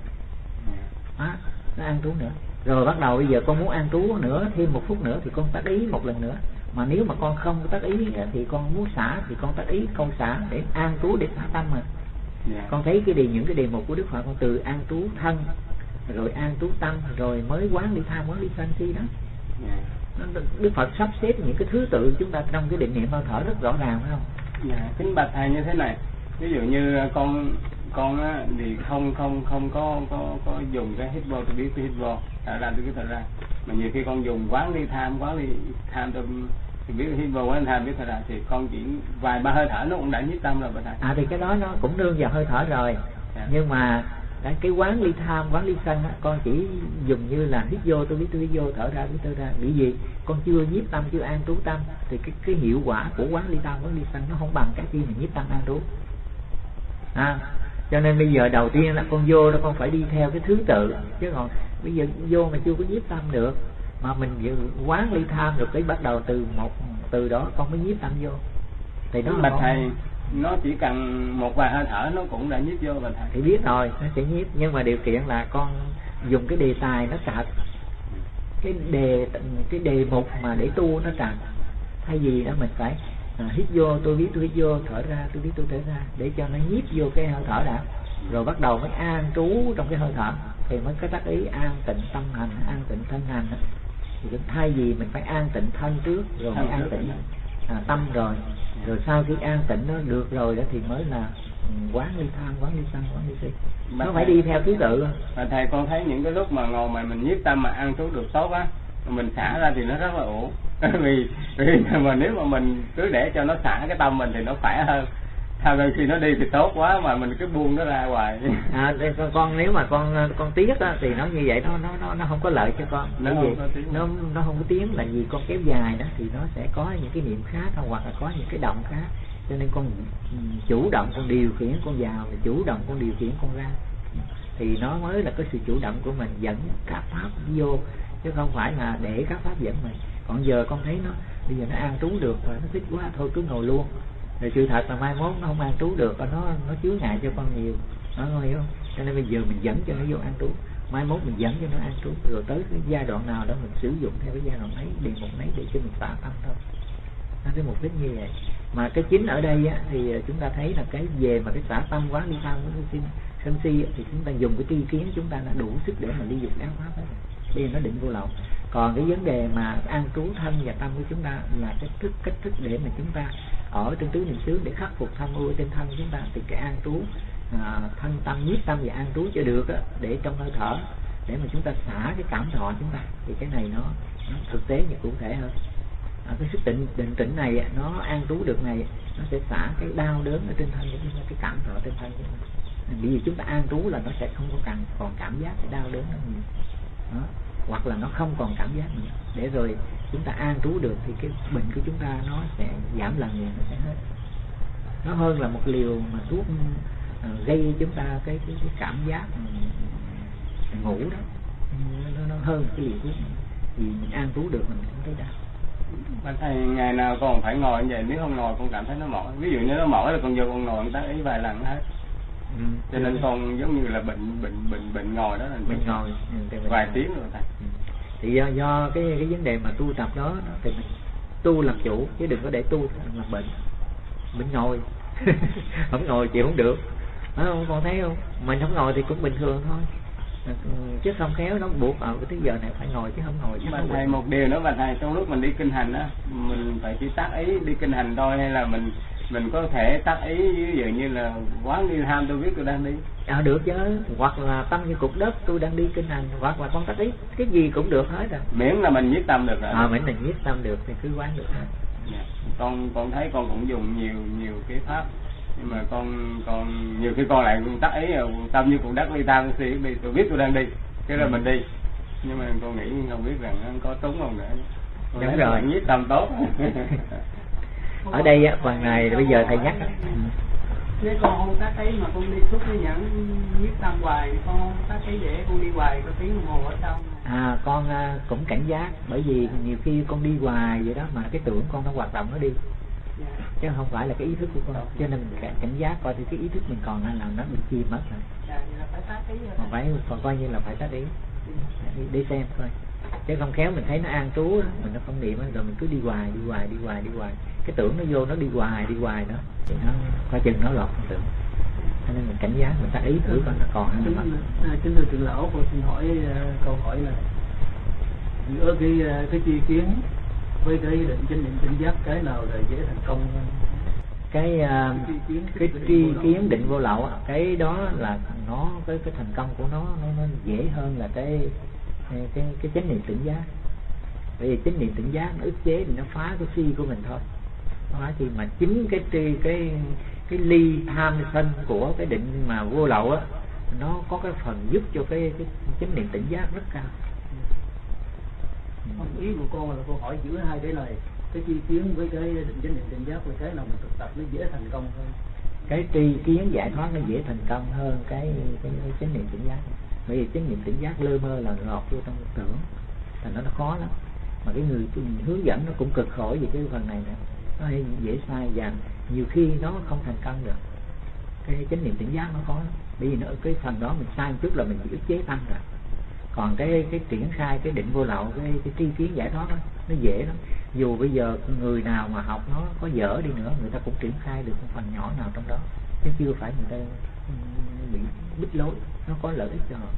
[SPEAKER 2] Nó an trú nữa. Rồi bắt đầu bây giờ con muốn an trú nữa thêm 1 phút nữa thì con tác ý 1 lần nữa. Mà nếu mà con không tác ý thì con muốn xả thì con tác ý không xả để an trú, để xả tâm mà. Con thấy những cái đề mục của Đức Phật, con từ an trú thân rồi an trú tâm rồi mới quán ly tham quán ly sân si đó. Đức Phật sắp xếp những cái thứ tự chúng ta trong cái định niệm hơi thở rất rõ ràng, phải không?
[SPEAKER 1] Kính bạch thầy như thế này, ví dụ như con á, thì không có dùng cái hít vô tôi biết tôi hít vô, thở ra tôi biết thở ra, mà nhiều khi con dùng quán ly tham tôi thì biết khi vào quán thầy biết thầy là thì con chỉ vài ba hơi thở nó cũng đã nhiếp tâm rồi bà thầy.
[SPEAKER 2] Thì cái đó nó cũng nương vào hơi thở rồi. Nhưng mà cái quán ly tham, quán ly sân á, con chỉ dùng như là hít vô tôi biết vô, thở ra biết tôi ra. Vì gì? Con chưa nhiếp tâm, chưa an trú tâm, thì cái hiệu quả của quán ly tham, quán ly sân nó không bằng cái khi mà nhiếp tâm an trú. Cho nên bây giờ đầu tiên là con vô đó con phải đi theo cái thứ tự, chứ còn bây giờ vô mà chưa có nhiếp tâm được, mà mình quán ly tham rồi cái bắt đầu từ đó con mới nhiếp tâm vô. Thì đó
[SPEAKER 1] là thầy nó chỉ cần một vài hơi thở nó cũng đã nhiếp vô bà thầy.
[SPEAKER 2] Thì biết rồi, nó sẽ nhiếp, nhưng mà điều kiện là con dùng cái đề tài nó trật, cái đề mục mà để tu nó trật. Thay vì đó mình phải hít vô tôi biết tôi hít vô, thở ra tôi biết tôi thở ra, để cho nó nhiếp vô cái hơi thở đã, rồi bắt đầu mới an trú trong cái hơi thở, thì mới có tác ý an tịnh tâm hành, an tịnh thân hành. Thì thay vì mình phải an tịnh thân trước rồi mới an tịnh tâm, rồi sau khi an tịnh nó được rồi đó thì mới là quán ly tham, quán ly sân, quán ly si. Nó phải đi theo thứ tự.
[SPEAKER 1] Mà thầy con thấy những cái lúc mà ngồi mà mình nhiếp tâm mà an trú được tốt á, mình xả ra thì nó rất là ổn. vì mà nếu mà mình cứ để cho nó xả cái tâm mình thì nó khỏe hơn. Sau khi nó đi thì tốt quá mà mình cứ buông nó ra hoài.
[SPEAKER 2] Con nếu mà con tiếc á thì nó như vậy nó không có lợi cho con. Nó không có tiến, là vì con kéo dài đó thì nó sẽ có những cái niệm khác, hoặc là có những cái động khác. Cho nên con chủ động con điều khiển con vào, chủ động con điều khiển con ra, thì nó mới là cái sự chủ động của mình dẫn các pháp vô, chứ không phải là để các pháp dẫn mình. Còn giờ con thấy nó bây giờ nó an trú được và nó thích quá thôi cứ ngồi luôn. Rồi sự thật là mai mốt nó không an trú được, nó chứa ngại cho con nhiều, nó hiểu không? Cho nên bây giờ mình dẫn cho nó vô an trú, mai mốt mình dẫn cho nó an trú, rồi tới cái giai đoạn nào đó mình sử dụng theo cái giai đoạn ấy, đề mục ấy để cho mình xả tâm thôi. Nó cái mục đích như vậy. Mà cái chính ở đây á, thì chúng ta thấy là cái về mà cái xả tâm quá đi tham với sân si thì chúng ta dùng cái tri kiến chúng ta đã đủ sức để mà ly dục áo pháp hết. Đây là nó định vô lậu. Còn cái vấn đề mà an trú thân và tâm của chúng ta là cái cách thức để mà chúng ta ở trên tứ niệm xứ để khắc phục tham ưu trên thân chúng ta, thì cái an trú thân tâm nhiếp tâm và an trú cho được á, để trong hơi thở để mà chúng ta xả cái cảm thọ chúng ta, thì cái này nó thực tế và cụ thể hơn. Cái sức định tĩnh này nó an trú được này, nó sẽ xả cái đau đớn ở trên thân của chúng ta, cái cảm thọ trên thân của chúng ta. Bởi vì chúng ta an trú là nó sẽ không có còn cảm giác cái đau đớn nó nhiều đó, hoặc là nó không còn cảm giác nữa. Để rồi chúng ta an trú được thì cái bệnh của chúng ta nó sẽ giảm lần nhiều, nó sẽ hết. Nó hơn là một liều mà thuốc gây chúng ta cái cảm giác ngủ đó, nó hơn cái liều thuốc này. Vì mình an trú được mình không thấy đau.
[SPEAKER 1] Bạn thầy ngày nào con phải ngồi như vậy, nếu không ngồi con cảm thấy nó mỏi. Ví dụ như nó mỏi là con vô con ngồi con tác ý vài lần hết. Cho nên con giống như là bệnh ngồi đó, là
[SPEAKER 2] bệnh ngồi
[SPEAKER 1] vài tiếng rồi thầy.
[SPEAKER 2] Thì do cái vấn đề mà tu tập đó thì mình tu làm chủ, chứ đừng có để tu làm bệnh ngồi. Không ngồi chịu không được. Con thấy không? Mình không ngồi thì cũng bình thường thôi. Chứ không khéo nó buộc ở cái giờ này phải ngồi chứ không ngồi.
[SPEAKER 1] Mà thầy một điều nữa bà thầy, trong lúc mình đi kinh hành á, mình phải chỉ tác ý đi kinh hành thôi, hay là mình có thể tác ý ví dụ như là quán ly tham tôi biết tôi đang đi?
[SPEAKER 2] Được chứ, hoặc là tâm như cục đất tôi đang đi kinh hành, hoặc là con tác ý, cái gì cũng được hết rồi.
[SPEAKER 1] Miễn là mình nhiếp tâm được rồi.
[SPEAKER 2] Miễn là nhiếp tâm được thì cứ quán được hết.
[SPEAKER 1] Con thấy con cũng dùng nhiều cái pháp, nhưng mà con nhiều khi con lại tác ý tâm như cục đất ly tham đi, tôi biết tôi đang đi, cái là mình đi. Nhưng mà con nghĩ không biết rằng nó có trúng không nữa.
[SPEAKER 2] Đúng rồi,
[SPEAKER 1] nhiếp tâm tốt.
[SPEAKER 2] Ở đây á, phần này bây giờ thầy nhắc.
[SPEAKER 5] Nếu con không tác ý mà con đi suốt với dẫn nhiếp tâm hoài, con không tác ý để con đi hoài có tiếng đồng hồ ở trong.
[SPEAKER 2] Con cũng cảnh giác, bởi vì nhiều khi con đi hoài vậy đó mà cái tưởng con nó hoạt động nó đi. Chứ không phải là cái ý thức của con, cho nên mình cảnh giác coi thì cái ý thức mình còn hay là nó bị chìm mất rồi. Phải coi như là phải tác ý để xem coi, chứ không khéo mình thấy nó an trú đó, mình nó không niệm rồi mình cứ đi hoài, cái tưởng nó vô nó đi hoài đó thì nó coi chừng nó lọt tưởng. Cho nên mình cảnh giác, mình tác ý thử coi nó còn hay là mất.
[SPEAKER 5] Kính thưa trưởng lão, tôi xin hỏi câu hỏi là giữa cái chi kiến với cái định chánh niệm tỉnh giác, cái nào là dễ thành công hơn?
[SPEAKER 2] Cái tri kiến định vô lậu, cái đó là nó cái thành công của nó dễ hơn là cái chánh niệm tỉnh giác. Bởi vì chánh niệm tỉnh giác nó ức chế thì nó phá cái si của mình thôi. Phá thì mà chính cái ly tham sân của cái định mà vô lậu á, nó có cái phần giúp cho cái chánh niệm tỉnh giác rất cao.
[SPEAKER 6] Ý của con là cô hỏi giữa hai cái này, cái tri kiến với cái định chánh niệm tỉnh giác, là cái nào mình thực tập nó dễ thành công hơn?
[SPEAKER 2] Cái tri kiến giải thoát nó dễ thành công hơn cái chánh niệm tỉnh giác. Bởi vì chánh niệm tỉnh giác lơ mơ là lọt vô trong tưởng, thành nó khó lắm. Mà cái người hướng dẫn nó cũng cực khổ về cái phần này nữa, nó hay dễ sai và nhiều khi nó không thành công được. Cái chánh niệm tỉnh giác nó khó lắm, bởi vì nó cái phần đó mình sai một chút là mình bị ức chế tăng rồi. Còn cái triển khai cái định vô lậu, cái tri kiến giải thoát đó, nó dễ lắm. Dù bây giờ người nào mà học nó có dở đi nữa, người ta cũng triển khai được một phần nhỏ nào trong đó, chứ chưa phải người ta bị bích lối. Nó có lợi ích cho họ,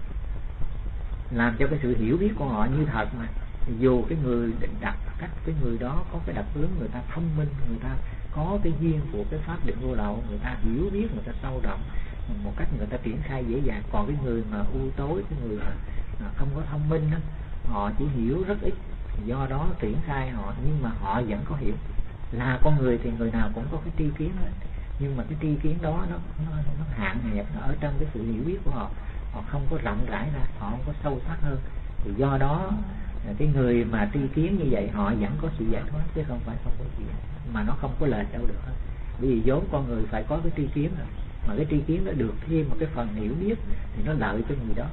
[SPEAKER 2] làm cho cái sự hiểu biết của họ như thật. Mà dù cái người định đặt cách, cái người đó có cái đặc tướng, người ta thông minh, người ta có cái duyên của cái pháp định vô lậu, người ta hiểu biết, người ta sâu rộng một cách người ta triển khai dễ dàng. Còn cái người mà u tối, cái người mà không có thông minh đó, họ chỉ hiểu rất ít, do đó triển khai họ, nhưng mà họ vẫn có hiểu. Là con người thì người nào cũng có cái tri kiến đó, nhưng mà cái tri kiến đó nó hạn hẹp, nó ở trong cái sự hiểu biết của họ, họ không có rộng rãi ra, họ không có sâu sắc hơn. Thì do đó cái người mà tri kiến như vậy họ vẫn có sự giải thoát, chứ không phải không có gì mà nó không có lệch đâu được. Bởi vì vốn con người phải có cái tri kiến rồi, mà cái tri kiến nó được thêm một cái phần hiểu biết thì nó lợi cho người đó.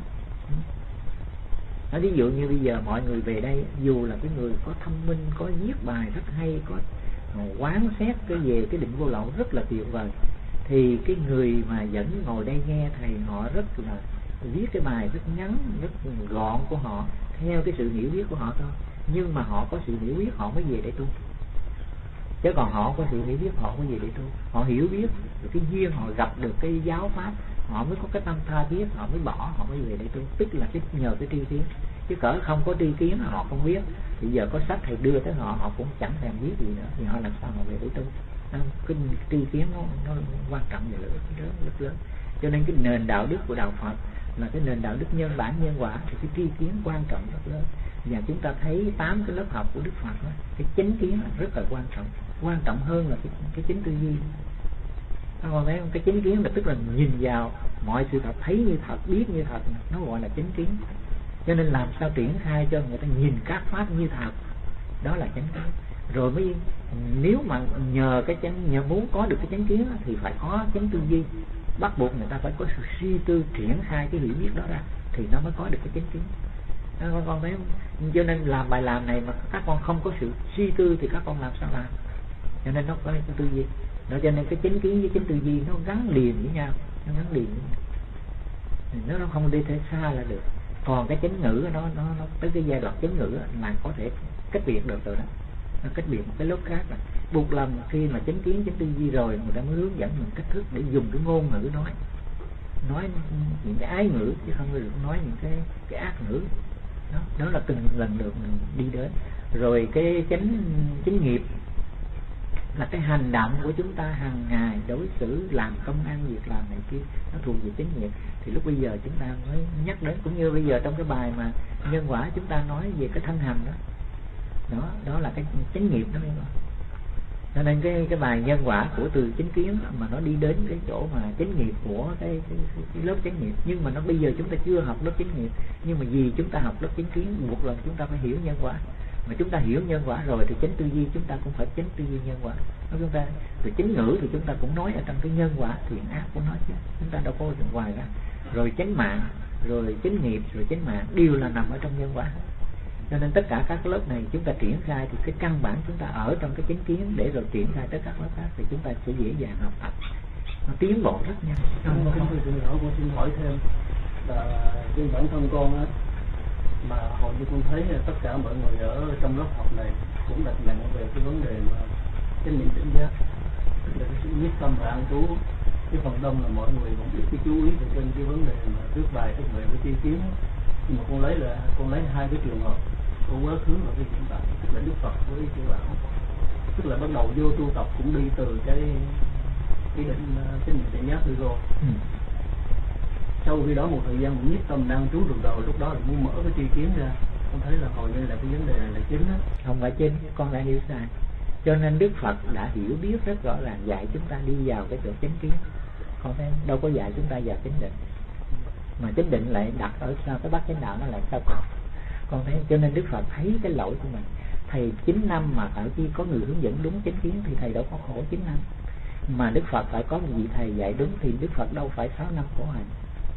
[SPEAKER 2] Nói ví dụ như bây giờ mọi người về đây, dù là cái người có thông minh, có viết bài rất hay, có quán xét cái về cái định vô lậu rất là tuyệt vời, thì cái người mà vẫn ngồi đây nghe thầy, họ rất là viết cái bài rất ngắn, rất gọn của họ, theo cái sự hiểu biết của họ thôi. Nhưng mà họ có sự hiểu biết họ mới về đây tu, chứ còn họ có sự hiểu biết họ mới về đây tu. Họ hiểu biết được cái duyên, họ gặp được cái giáo pháp, họ mới có cái tâm tha thiết, họ mới bỏ, họ mới về đây tu. Tức là cái nhờ cái tri kiến, chứ cỡ không có tri kiến họ không biết. Bây giờ có sách thầy đưa tới họ cũng chẳng thèm biết gì nữa, thì họ làm sao họ về đây tu? Cái tri kiến nó quan trọng và lợi ích rất lớn. Cho nên cái nền đạo đức của đạo Phật là cái nền đạo đức nhân bản nhân quả, thì cái tri kiến quan trọng rất lớn. Và chúng ta thấy 8 cái lớp học của Đức Phật đó, cái chánh kiến rất là quan trọng hơn là cái chánh tư duy. Còn thấy không? Cái chánh kiến là tức là nhìn vào mọi sự thật, thấy như thật, biết như thật, nó gọi là chánh kiến. Cho nên làm sao triển khai cho người ta nhìn các pháp như thật, đó là chánh kiến. Rồi mới nếu mà nhờ muốn có được cái chánh kiến thì phải có chánh tư duy, bắt buộc người ta phải có sự suy tư triển khai cái hiểu biết đó ra thì nó mới có được cái chánh kiến. Con thấy không? Cho nên làm bài làm này mà các con không có sự suy tư thì các con làm sao làm? Cho nên nó có cái tư duy đó, cho nên cái chánh kiến với chánh tư duy nó gắn liền với nhau, nó không đi thể xa là được. Còn cái chánh ngữ nó tới cái giai đoạn chánh ngữ là có thể cách biệt được rồi đó, nó cách biệt một cái lớp khác là buộc lòng khi mà chánh kiến chánh tư duy rồi người ta mới hướng dẫn mình cách thức để dùng cái ngôn ngữ nói những cái ái ngữ, chứ không được nói những cái ác ngữ. Đó là từng lần được mình đi đến. Rồi cái chánh nghiệp là cái hành động của chúng ta hàng ngày, đối xử, làm công ăn việc làm này kia, nó thuộc về chánh nghiệp. Thì lúc bây giờ chúng ta mới nhắc đến, cũng như bây giờ trong cái bài mà nhân quả chúng ta nói về cái thân hành đó là cái chánh nghiệp đó. Cho nên cái bài nhân quả của từ chánh kiến mà nó đi đến cái chỗ mà chánh nghiệp của cái lớp chánh nghiệp. Nhưng mà nó bây giờ chúng ta chưa học lớp chánh nghiệp, nhưng mà vì chúng ta học lớp chánh kiến, buộc là chúng ta phải hiểu nhân quả. Mà chúng ta hiểu nhân quả rồi thì chánh tư duy chúng ta cũng phải chánh tư duy nhân quả. Chúng ta từ chánh ngữ thì chúng ta cũng nói ở trong cái nhân quả thiện ác cũng nói chứ, chúng ta đâu có ngoài ra. Rồi chánh mạng, rồi chánh nghiệp, rồi chánh mạng đều là nằm ở trong nhân quả. Cho nên tất cả các lớp này chúng ta triển khai thì cái căn bản chúng ta ở trong cái chánh kiến, để rồi triển khai tới các lớp khác thì chúng ta sẽ dễ dàng học tập, nó tiến bộ rất nhanh.
[SPEAKER 6] Con xin hỏi thêm là riêng bản thân con á, mà hầu như con thấy tất cả mọi người ở trong lớp học này cũng đặt nặng về cái vấn đề mà chánh niệm tỉnh giác, tức là cái sự nhất tâm và an trú. Cái phần đông là mọi người cũng ít chú ý về trên cái vấn đề mà viết bài thức về với tri kiến. Nhưng mà con lấy hai cái trường hợp của quá khứ và cái hiện tại, tức là Đức Phật với chư Bảo. Tức là bắt đầu vô tu tập cũng đi từ cái định chánh niệm tỉnh giác đi rồi. Sau khi đó một thời gian cũng nhất tâm đang trú được rồi, lúc đó là muốn mở cái tri kiến ra con thấy là hầu như là cái vấn đề này là chính đó.
[SPEAKER 2] Không phải chính, con đã hiểu sai. Cho nên Đức Phật đã hiểu biết rất rõ ràng, dạy chúng ta đi vào cái chỗ chánh kiến. Con thấy đâu có dạy chúng ta vào chánh định, mà chánh định lại đặt ở sau cái bát chánh đạo, nó lại sao con thấy. Cho nên Đức Phật thấy cái lỗi của mình. Thầy 9 năm mà ở khi có người hướng dẫn đúng chánh kiến thì thầy đâu có khổ 9 năm. Mà Đức Phật phải có một vị thầy dạy đúng thì Đức Phật đâu phải 6 năm khổ hạnh.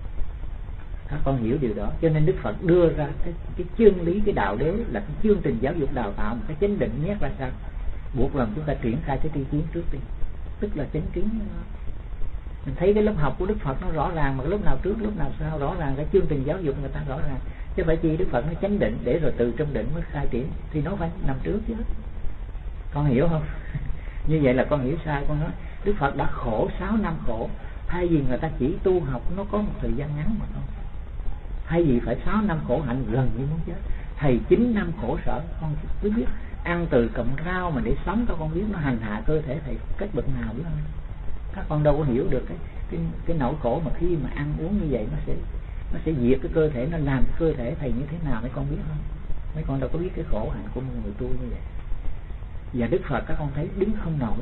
[SPEAKER 2] Các con hiểu điều đó. Cho nên Đức Phật đưa ra cái chương lý, cái đạo đế là cái chương trình giáo dục đào tạo, một cái chánh định nhét ra sao, buộc lòng chúng ta triển khai cái tri kiến trước đi, tức là chánh kiến. Mình thấy cái lớp học của Đức Phật nó rõ ràng, mà lúc nào trước lúc nào sau rõ ràng, cái chương trình giáo dục người ta rõ ràng. Chứ phải chi Đức Phật nó chánh định để rồi từ trong định mới khai triển, thì nó phải nằm trước chứ. Con hiểu không? Như vậy là con hiểu sai. Con nói Đức Phật đã khổ 6 năm khổ, thay vì người ta chỉ tu học nó có một thời gian ngắn mà thôi, thay vì phải 6 năm khổ hạnh gần như muốn chết. Thầy 9 năm khổ sở. Con cứ biết ăn từ cọng rau mà để sống, các con biết nó hành hạ cơ thể thầy cách bậc nào biết không? Các con đâu có hiểu được cái nỗi khổ mà khi mà ăn uống như vậy nó sẽ diệt cái cơ thể, nó làm cái cơ thể thầy như thế nào mấy con biết không? Mấy con đâu có biết cái khổ hạnh của một người tu như vậy. Và Đức Phật các con thấy đứng không nổi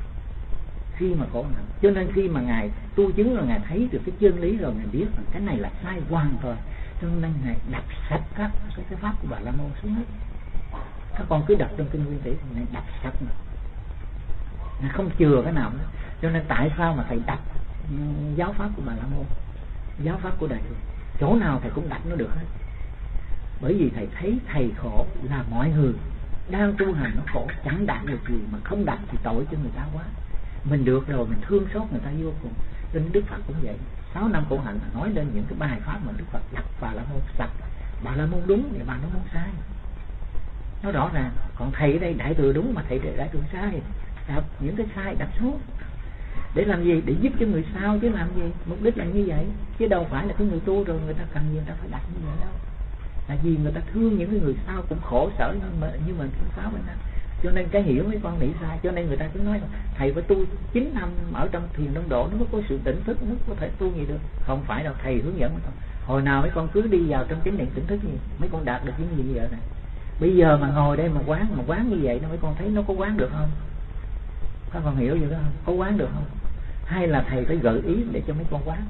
[SPEAKER 2] khi mà khổ hạnh. Cho nên khi mà Ngài tu chứng rồi, Ngài thấy được cái chân lý rồi, Ngài biết rằng cái này là sai hoàn toàn. Cho nên Ngài đập sạch các cái pháp của Bà La Môn xuống hết. Các con cứ đọc trong kinh Nguyên Thủy thì Ngài đập sạch mà Ngài không chừa cái nào nữa. Cho nên tại sao mà thầy đập giáo pháp của Bà La Môn, giáo pháp của Đại Thừa, chỗ nào thầy cũng đập nó được hết. Bởi vì thầy thấy thầy khổ là mọi người đang tu hành nó khổ, chẳng đạt được gì, mà không đạt thì tội cho người ta quá. Mình được rồi mình thương xót người ta vô cùng. Nên Đức Phật cũng vậy, 6 năm khổ hạnh nói lên những cái bài pháp mà Đức Phật đặt Bà La Môn sạch, Bà La Môn đúng thì Bà La Môn sai, nó rõ ràng. Còn thầy ở đây Đại Thừa đúng mà thầy Đại Thừa sai, đập những cái sai đập xuống để làm gì? Để giúp cho người sau chứ làm gì? Mục đích là như vậy, chứ đâu phải là cái người tu rồi người ta cần gì người ta phải đặt như vậy đâu. Là vì người ta thương những cái người sau cũng khổ sở như mình cũng phá bên đó. Cho nên cái hiểu mấy con nghĩ sai. Cho nên người ta cứ nói là thầy phải tu 9 năm ở trong thiền đông độ nó mới có sự tỉnh thức, nó có thể tu gì được. Không phải đâu, thầy hướng dẫn mấy con. Hồi nào mấy con cứ đi vào trong chánh niệm tỉnh thức gì, mấy con đạt được những gì vậy này. Bây giờ mà ngồi đây mà quán như vậy, mấy con thấy nó có quán được không? Các con hiểu vậy đó không? Có quán được không? Hay là thầy phải gợi ý để cho mấy con quán?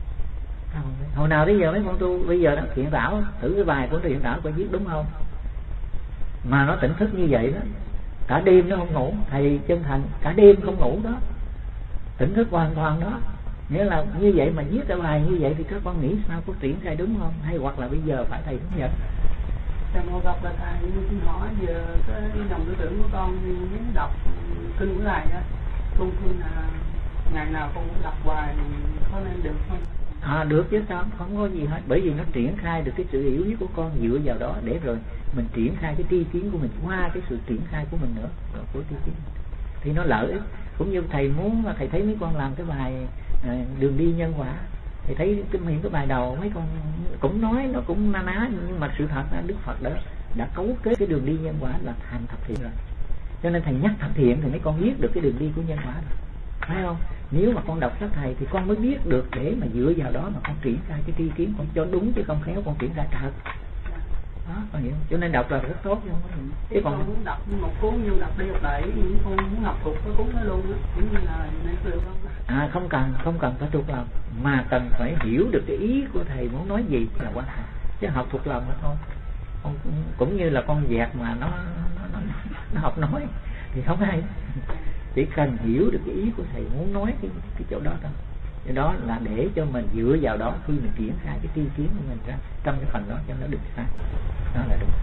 [SPEAKER 2] Hồi nào bây giờ mấy con tu, bây giờ đó Thiện Tảo thử cái bài của Thiện Tảo coi viết đúng không? Mà nó tỉnh thức như vậy đó, cả đêm nó không ngủ. Thầy chân thành cả đêm không ngủ đó, tỉnh thức hoàn toàn đó. Nghĩa là như vậy mà viết cái bài như vậy thì các con nghĩ sao, có triển khai đúng không? Hay hoặc là bây giờ phải thầy hướng dẫn?
[SPEAKER 5] Một gặp là thầy xin hỏi về cái dòng tư tưởng của con muốn đọc kinh của thầy á, con là ngày nào con cũng đọc hoài, có nên được không?
[SPEAKER 2] Được chứ sao, không có gì hết. Bởi vì nó triển khai được cái sự hiểu biết của con, dựa vào đó để rồi mình triển khai cái tri kiến của mình qua cái sự triển khai của mình nữa, của tri kiến thì nó lợi ích. Cũng như thầy muốn mà thầy thấy mấy con làm cái bài đường đi nhân quả, thầy thấy những cái bài đầu mấy con cũng nói nó cũng na ná, nhưng mà sự thật là Đức Phật đã cấu kết cái đường đi nhân quả là thành thập thiện rồi. Cho nên thầy nhắc thập thiện thì mấy con biết được cái đường đi của nhân quả rồi, phải không? Nếu mà con đọc sách thầy thì con mới biết được, để mà dựa vào đó mà con triển khai cái tri kiến con cho đúng, chứ không khéo con triển khai trật đó, con hiểu. Cho nên đọc là rất tốt luôn.
[SPEAKER 5] Chứ còn muốn đọc một cuốn như đọc đi đọc lại, những con muốn học thuộc cái cuốn đó luôn á, cũng như là này được không?
[SPEAKER 2] Không cần phải thuộc lòng, mà cần phải hiểu được cái ý của thầy muốn nói gì là quan trọng. Chứ học thuộc lòng thôi, cũng như là con vẹt mà nó học nói thì không hay. Chỉ cần hiểu được cái ý của thầy muốn nói cái chỗ đó thôi. Cái đó là để cho mình dựa vào đó khi mình triển khai cái tri kiến của mình ra trong cái phần đó cho nó được sai. Đó là đúng.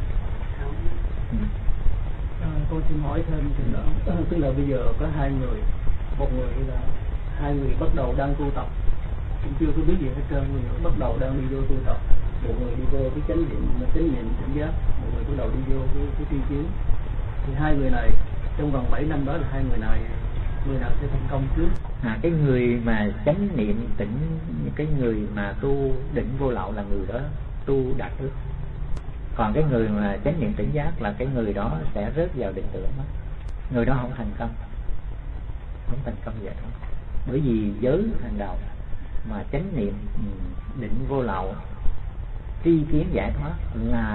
[SPEAKER 6] Con xin hỏi thêm chuyện đó, tức là bây giờ có hai người, một người là hai người bắt đầu đang tu tập, cũng chưa có biết gì hết trơn, người bắt đầu đang đi vô tu tập, một người đi vô cái chánh niệm tỉnh giác, một người bắt đầu đi vô cái tri kiến. Thì hai người này trong vòng 7 năm đó là hai người này, người nào sẽ thành công trước?
[SPEAKER 2] Cái người mà chánh niệm tỉnh, cái người mà tu định vô lậu là người đó tu đạt trước. Còn cái người mà chánh niệm tỉnh giác là cái người đó sẽ rớt vào định tưởng đó. Người đó không thành công vậy thôi. Bởi vì giới hàng đầu mà chánh niệm định vô lậu, tri kiến giải thoát là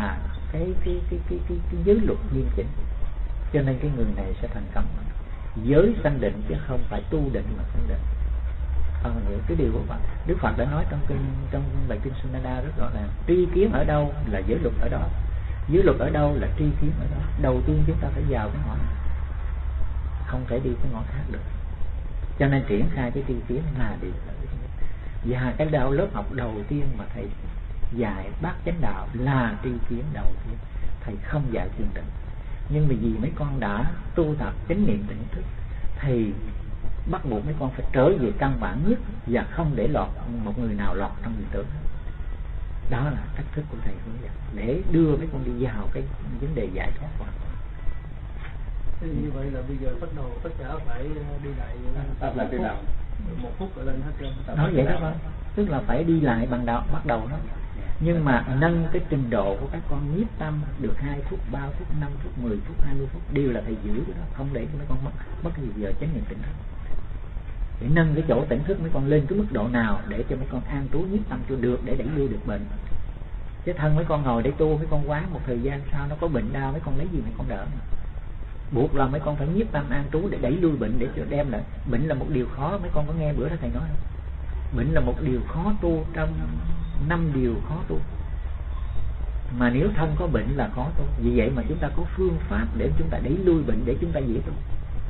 [SPEAKER 2] cái giới luật nghiêm chỉnh, cho nên cái người này sẽ thành công. Giới sanh định chứ không phải tu định mà sanh định. Những cái điều của Phật, Đức Phật đã nói trong bài kinh Sunanda rất rõ ràng, tri kiến ở đâu là giới luật ở đó, giới luật ở đâu là tri kiến ở đó. Đầu tiên chúng ta phải vào cái ngõ này, không thể đi cái ngõ khác được, cho nên triển khai cái tri kiến là điều. Và cái đạo lớp học đầu tiên mà thầy dạy bát chánh đạo là tri kiến đầu tiên. Thầy không dạy thiền định, nhưng mà vì mấy con đã tu tập chánh niệm tỉnh thức, thầy bắt buộc mấy con phải trở về căn bản nhất và không để lọt một người nào lọt trong hiện tượng. Đó là cách thức của thầy hướng dẫn để đưa mấy con đi vào cái vấn đề giải thoát hoàn toàn.
[SPEAKER 6] Như vậy là bây giờ bắt đầu tất cả phải đi lại
[SPEAKER 1] từ đầu
[SPEAKER 6] 1 phút rồi lên hết trơn.
[SPEAKER 2] Nói vậy đó thôi, tức là phải đi lại bằng đầu bắt đầu đó. Nhưng mà nâng cái trình độ của các con nhiếp tâm được 2 phút, 3 phút, 5 phút, 10 phút, 20 phút đều là thầy giữ cái đó, không để cho mấy con mất cái gì giờ chánh niệm tỉnh thức. Để nâng cái chỗ tỉnh thức mấy con lên cái mức độ nào để cho mấy con an trú nhiếp tâm cho được, để đẩy lui được bệnh. Chứ thân mấy con ngồi để tu, mấy con quán một thời gian sau nó có bệnh đau, mấy con lấy gì mấy con đỡ mà. Buộc là mấy con phải nhiếp tâm an trú để đẩy lui bệnh, để cho đem lại. Bệnh là một điều khó, mấy con có nghe bữa đó thầy nói không? Bệnh là một điều khó tu trong 5 điều khó tu. Mà nếu thân có bệnh là khó tu. Vì vậy mà chúng ta có phương pháp để chúng ta đẩy lui bệnh, để chúng ta dễ tu.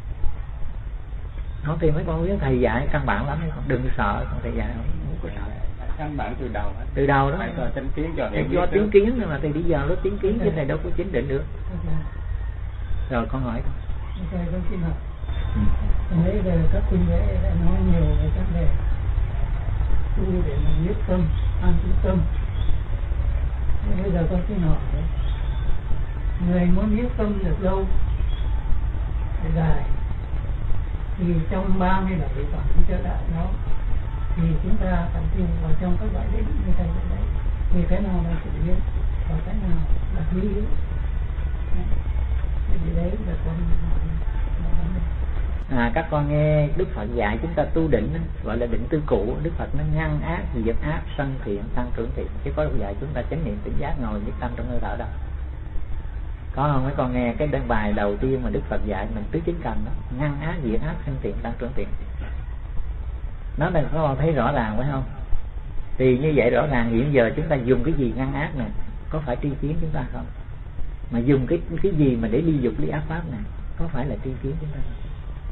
[SPEAKER 2] Nói thì mấy con biết thầy dạy căn bản lắm, mấy con đừng sợ, con thầy dạy không có sợ.
[SPEAKER 1] Căn bản từ đầu hết.
[SPEAKER 2] Từ đầu đó.
[SPEAKER 1] Phải cho chánh kiến cho hiểu.
[SPEAKER 2] Do tiếng kiến mà thầy đi vào nó tiếng kiến chứ thầy đâu có chánh định được. Rồi con hỏi con.
[SPEAKER 5] Thầy con xin hỏi. Nãy giờ các huynh đệ đã nói nhiều về vấn đề tu để mà nhiếp tâm, an trú tâm. Bây giờ con xin hỏi, người muốn nhiếp tâm được lâu, để dài, thì trong 37 phẩm cho đại đó thì chúng ta tập trung vào trong các loại định như thầy nói đấy, thì cái nào là tự nhiên và cái nào là hữu yếu. Thì đấy là con
[SPEAKER 2] các con nghe Đức Phật dạy chúng ta tu định gọi là định tư cụ. Đức Phật nó ngăn ác, diệt ác, sân thiện, tăng trưởng thiện, chứ có dạy chúng ta chánh niệm tỉnh giác ngồi nhiếp tâm trong hơi thở đâu. Có không? Mấy con nghe cái bài đầu tiên mà Đức Phật dạy mình tứ chính cần đó, ngăn ác, diệt ác, sân thiện, tăng trưởng thiện. Nó này các con thấy rõ ràng phải không? Thì như vậy rõ ràng hiện giờ chúng ta dùng cái gì ngăn ác này, có phải tri kiến chúng ta không? Mà dùng cái gì mà để ly dục ly ác pháp này, có phải là tri kiến chúng ta không?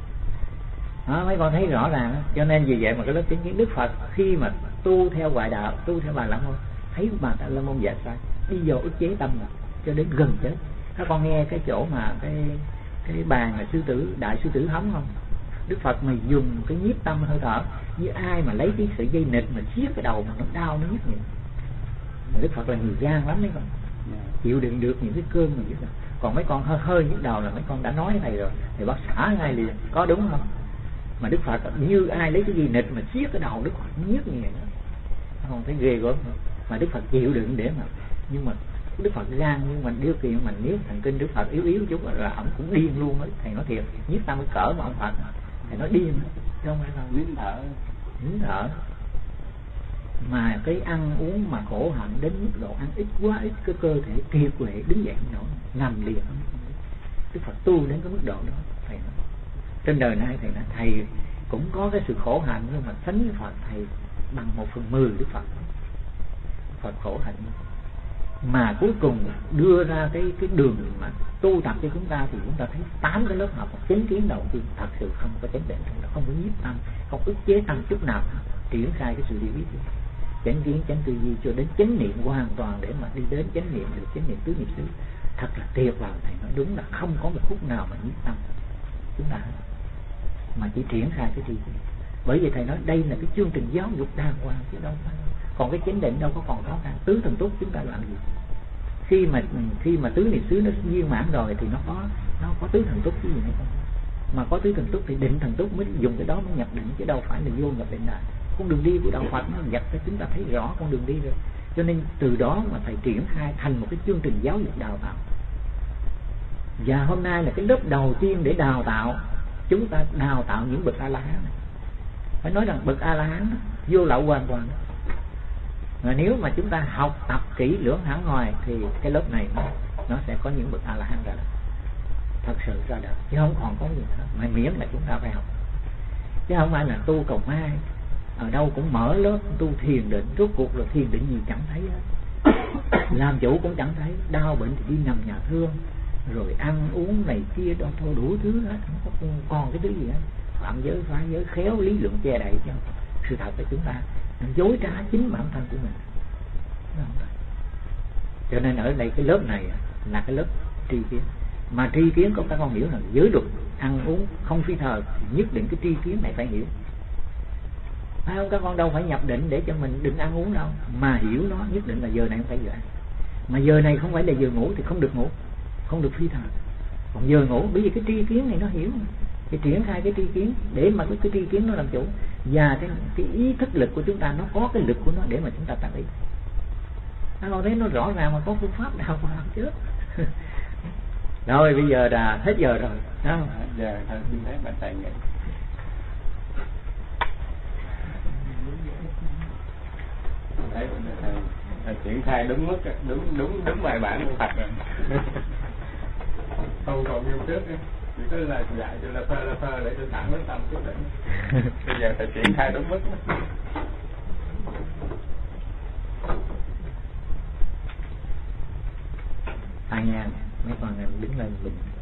[SPEAKER 2] Đó, mấy con thấy rõ ràng đó. Cho nên vì vậy mà cái lớp chánh kiến Đức Phật khi mà tu theo ngoại đạo, tu theo Bà La Môn, thấy Bà La Môn dạy sai, đi vào ức chế tâm rồi, cho đến gần chết. Các con nghe cái chỗ mà cái bàn là sư tử, đại sư tử hóng không? Đức Phật mà dùng cái nhiếp tâm hơi thở, như ai mà lấy cái sợi dây nịt mà siết cái đầu mà nó đau nó nhức nhịn. Đức Phật là người gan lắm mấy con, chịu đựng được những cái cơn mà nhức. Còn mấy con hơi nhức đầu là mấy con đã nói thầy rồi, thì bác xả ngay liền, có đúng không? Mà Đức Phật như ai lấy cái gì nịt mà siết cái đầu Đức Phật nhức như vậy nữa, không thấy ghê gớm. Mà Đức Phật chịu đựng để mà, nhưng mà Đức Phật gan, nhưng mà điều kiện mà nếu thần kinh Đức Phật yếu chút là ông cũng điên luôn ấy. Thầy nói thiệt, nhiếp tâm cái cỡ mà ông Phật thầy nói điên, chứ không phải là nín thở. Mà cái ăn uống mà khổ hạnh đến mức độ ăn ít quá ít, cái cơ thể kiệt quệ đứng dậy không nổi, nằm liệt. Đức Phật tu đến cái mức độ đó. Thầy nói trên đời này thầy nói thầy cũng có cái sự khổ hạnh, nhưng mà sánh Phật thầy bằng 1/10 Đức Phật. Phật khổ hạnh mà cuối cùng đưa ra cái đường mà tu tập cho chúng ta, thì chúng ta thấy 8 cái lớp học chánh kiến đầu tiên thật sự không có chánh định, không có nhiếp tâm, không ức chế tâm chút nào, triển khai cái sự điều biết chánh kiến, chánh tư duy cho đến chánh niệm hoàn toàn, để mà đi đến chánh niệm được chánh niệm tứ niệm xứ. Thật là tuyệt vời. Thầy nói đúng là không có một phút nào mà nhiếp tâm chúng ta, mà chỉ triển khai cái gì. Bởi vì thầy nói đây là cái chương trình giáo dục đàng hoàng chứ đâu phải. Còn cái chánh định đâu có còn khó khăn. Tứ thần túc chúng ta làm gì? Khi mà tứ niệm xứ nó viên mãn rồi thì nó có tứ thần túc cái gì nữa không? Mà có tứ thần túc thì định thần túc mới dùng cái đó mới nhập định, chứ đâu phải là vô nhập định lại. Con đường đi của đạo Phật nó dạy cho chúng ta thấy rõ con đường đi rồi. Cho nên từ đó mà thầy triển khai thành một cái chương trình giáo dục đào tạo. Và hôm nay là cái lớp đầu tiên để đào tạo, chúng ta đào tạo những bậc A La Hán này. Phải nói rằng bậc A La Hán vô lậu hoàn toàn. Mà nếu mà chúng ta học tập kỹ lưỡng hẳn hoài thì cái lớp này nó sẽ có những bậc A La Hán ra đời, thật sự ra đời, chứ không còn có gì nữa. Mà miễn là chúng ta phải học, chứ không phải là tu cầu mai ở đâu cũng mở lớp tu thiền định, rốt cuộc rồi thiền định gì chẳng thấy hết. Làm chủ cũng chẳng thấy, đau bệnh thì đi nằm nhà thương, rồi ăn uống này kia đó thôi, đủ thứ hết, không còn cái thứ gì hết. Phạm giới phá giới khéo lý luận che đậy, chứ sự thật là chúng ta dối trá chính bản thân của mình. Cho nên ở đây cái lớp này là cái lớp tri kiến. Mà tri kiến các con hiểu là giới luật ăn uống không phi thời, nhất định cái tri kiến này phải hiểu, phải không? Các con đâu phải nhập định để cho mình định ăn uống đâu, mà hiểu nó nhất định là giờ này không phải giờ ăn, mà giờ này không phải là giờ ngủ thì không được ngủ, không được phi thời. Còn giờ ngủ, bởi vì cái tri kiến này nó hiểu, thì triển khai cái tri kiến để mà cái tri kiến nó làm chủ, và cái ý thức lực của chúng ta nó có cái lực của nó để mà chúng ta tập ý. Các con thấy nó rõ ràng mà có phương pháp nào mà làm trước. Rồi bây giờ là hết giờ rồi, đó.
[SPEAKER 1] Giờ thôi xin phép bạn thầy nghỉ. Thấy thầy triển khai đúng mức, đúng bài bản của Phật rồi. Không còn như trước ấy. Chỉ có là dạy cho là phơ để cho tặng với tâm quyết định. Bây giờ thầy triển khai đúng mức.
[SPEAKER 2] Ai nha, mấy con đứng lên mình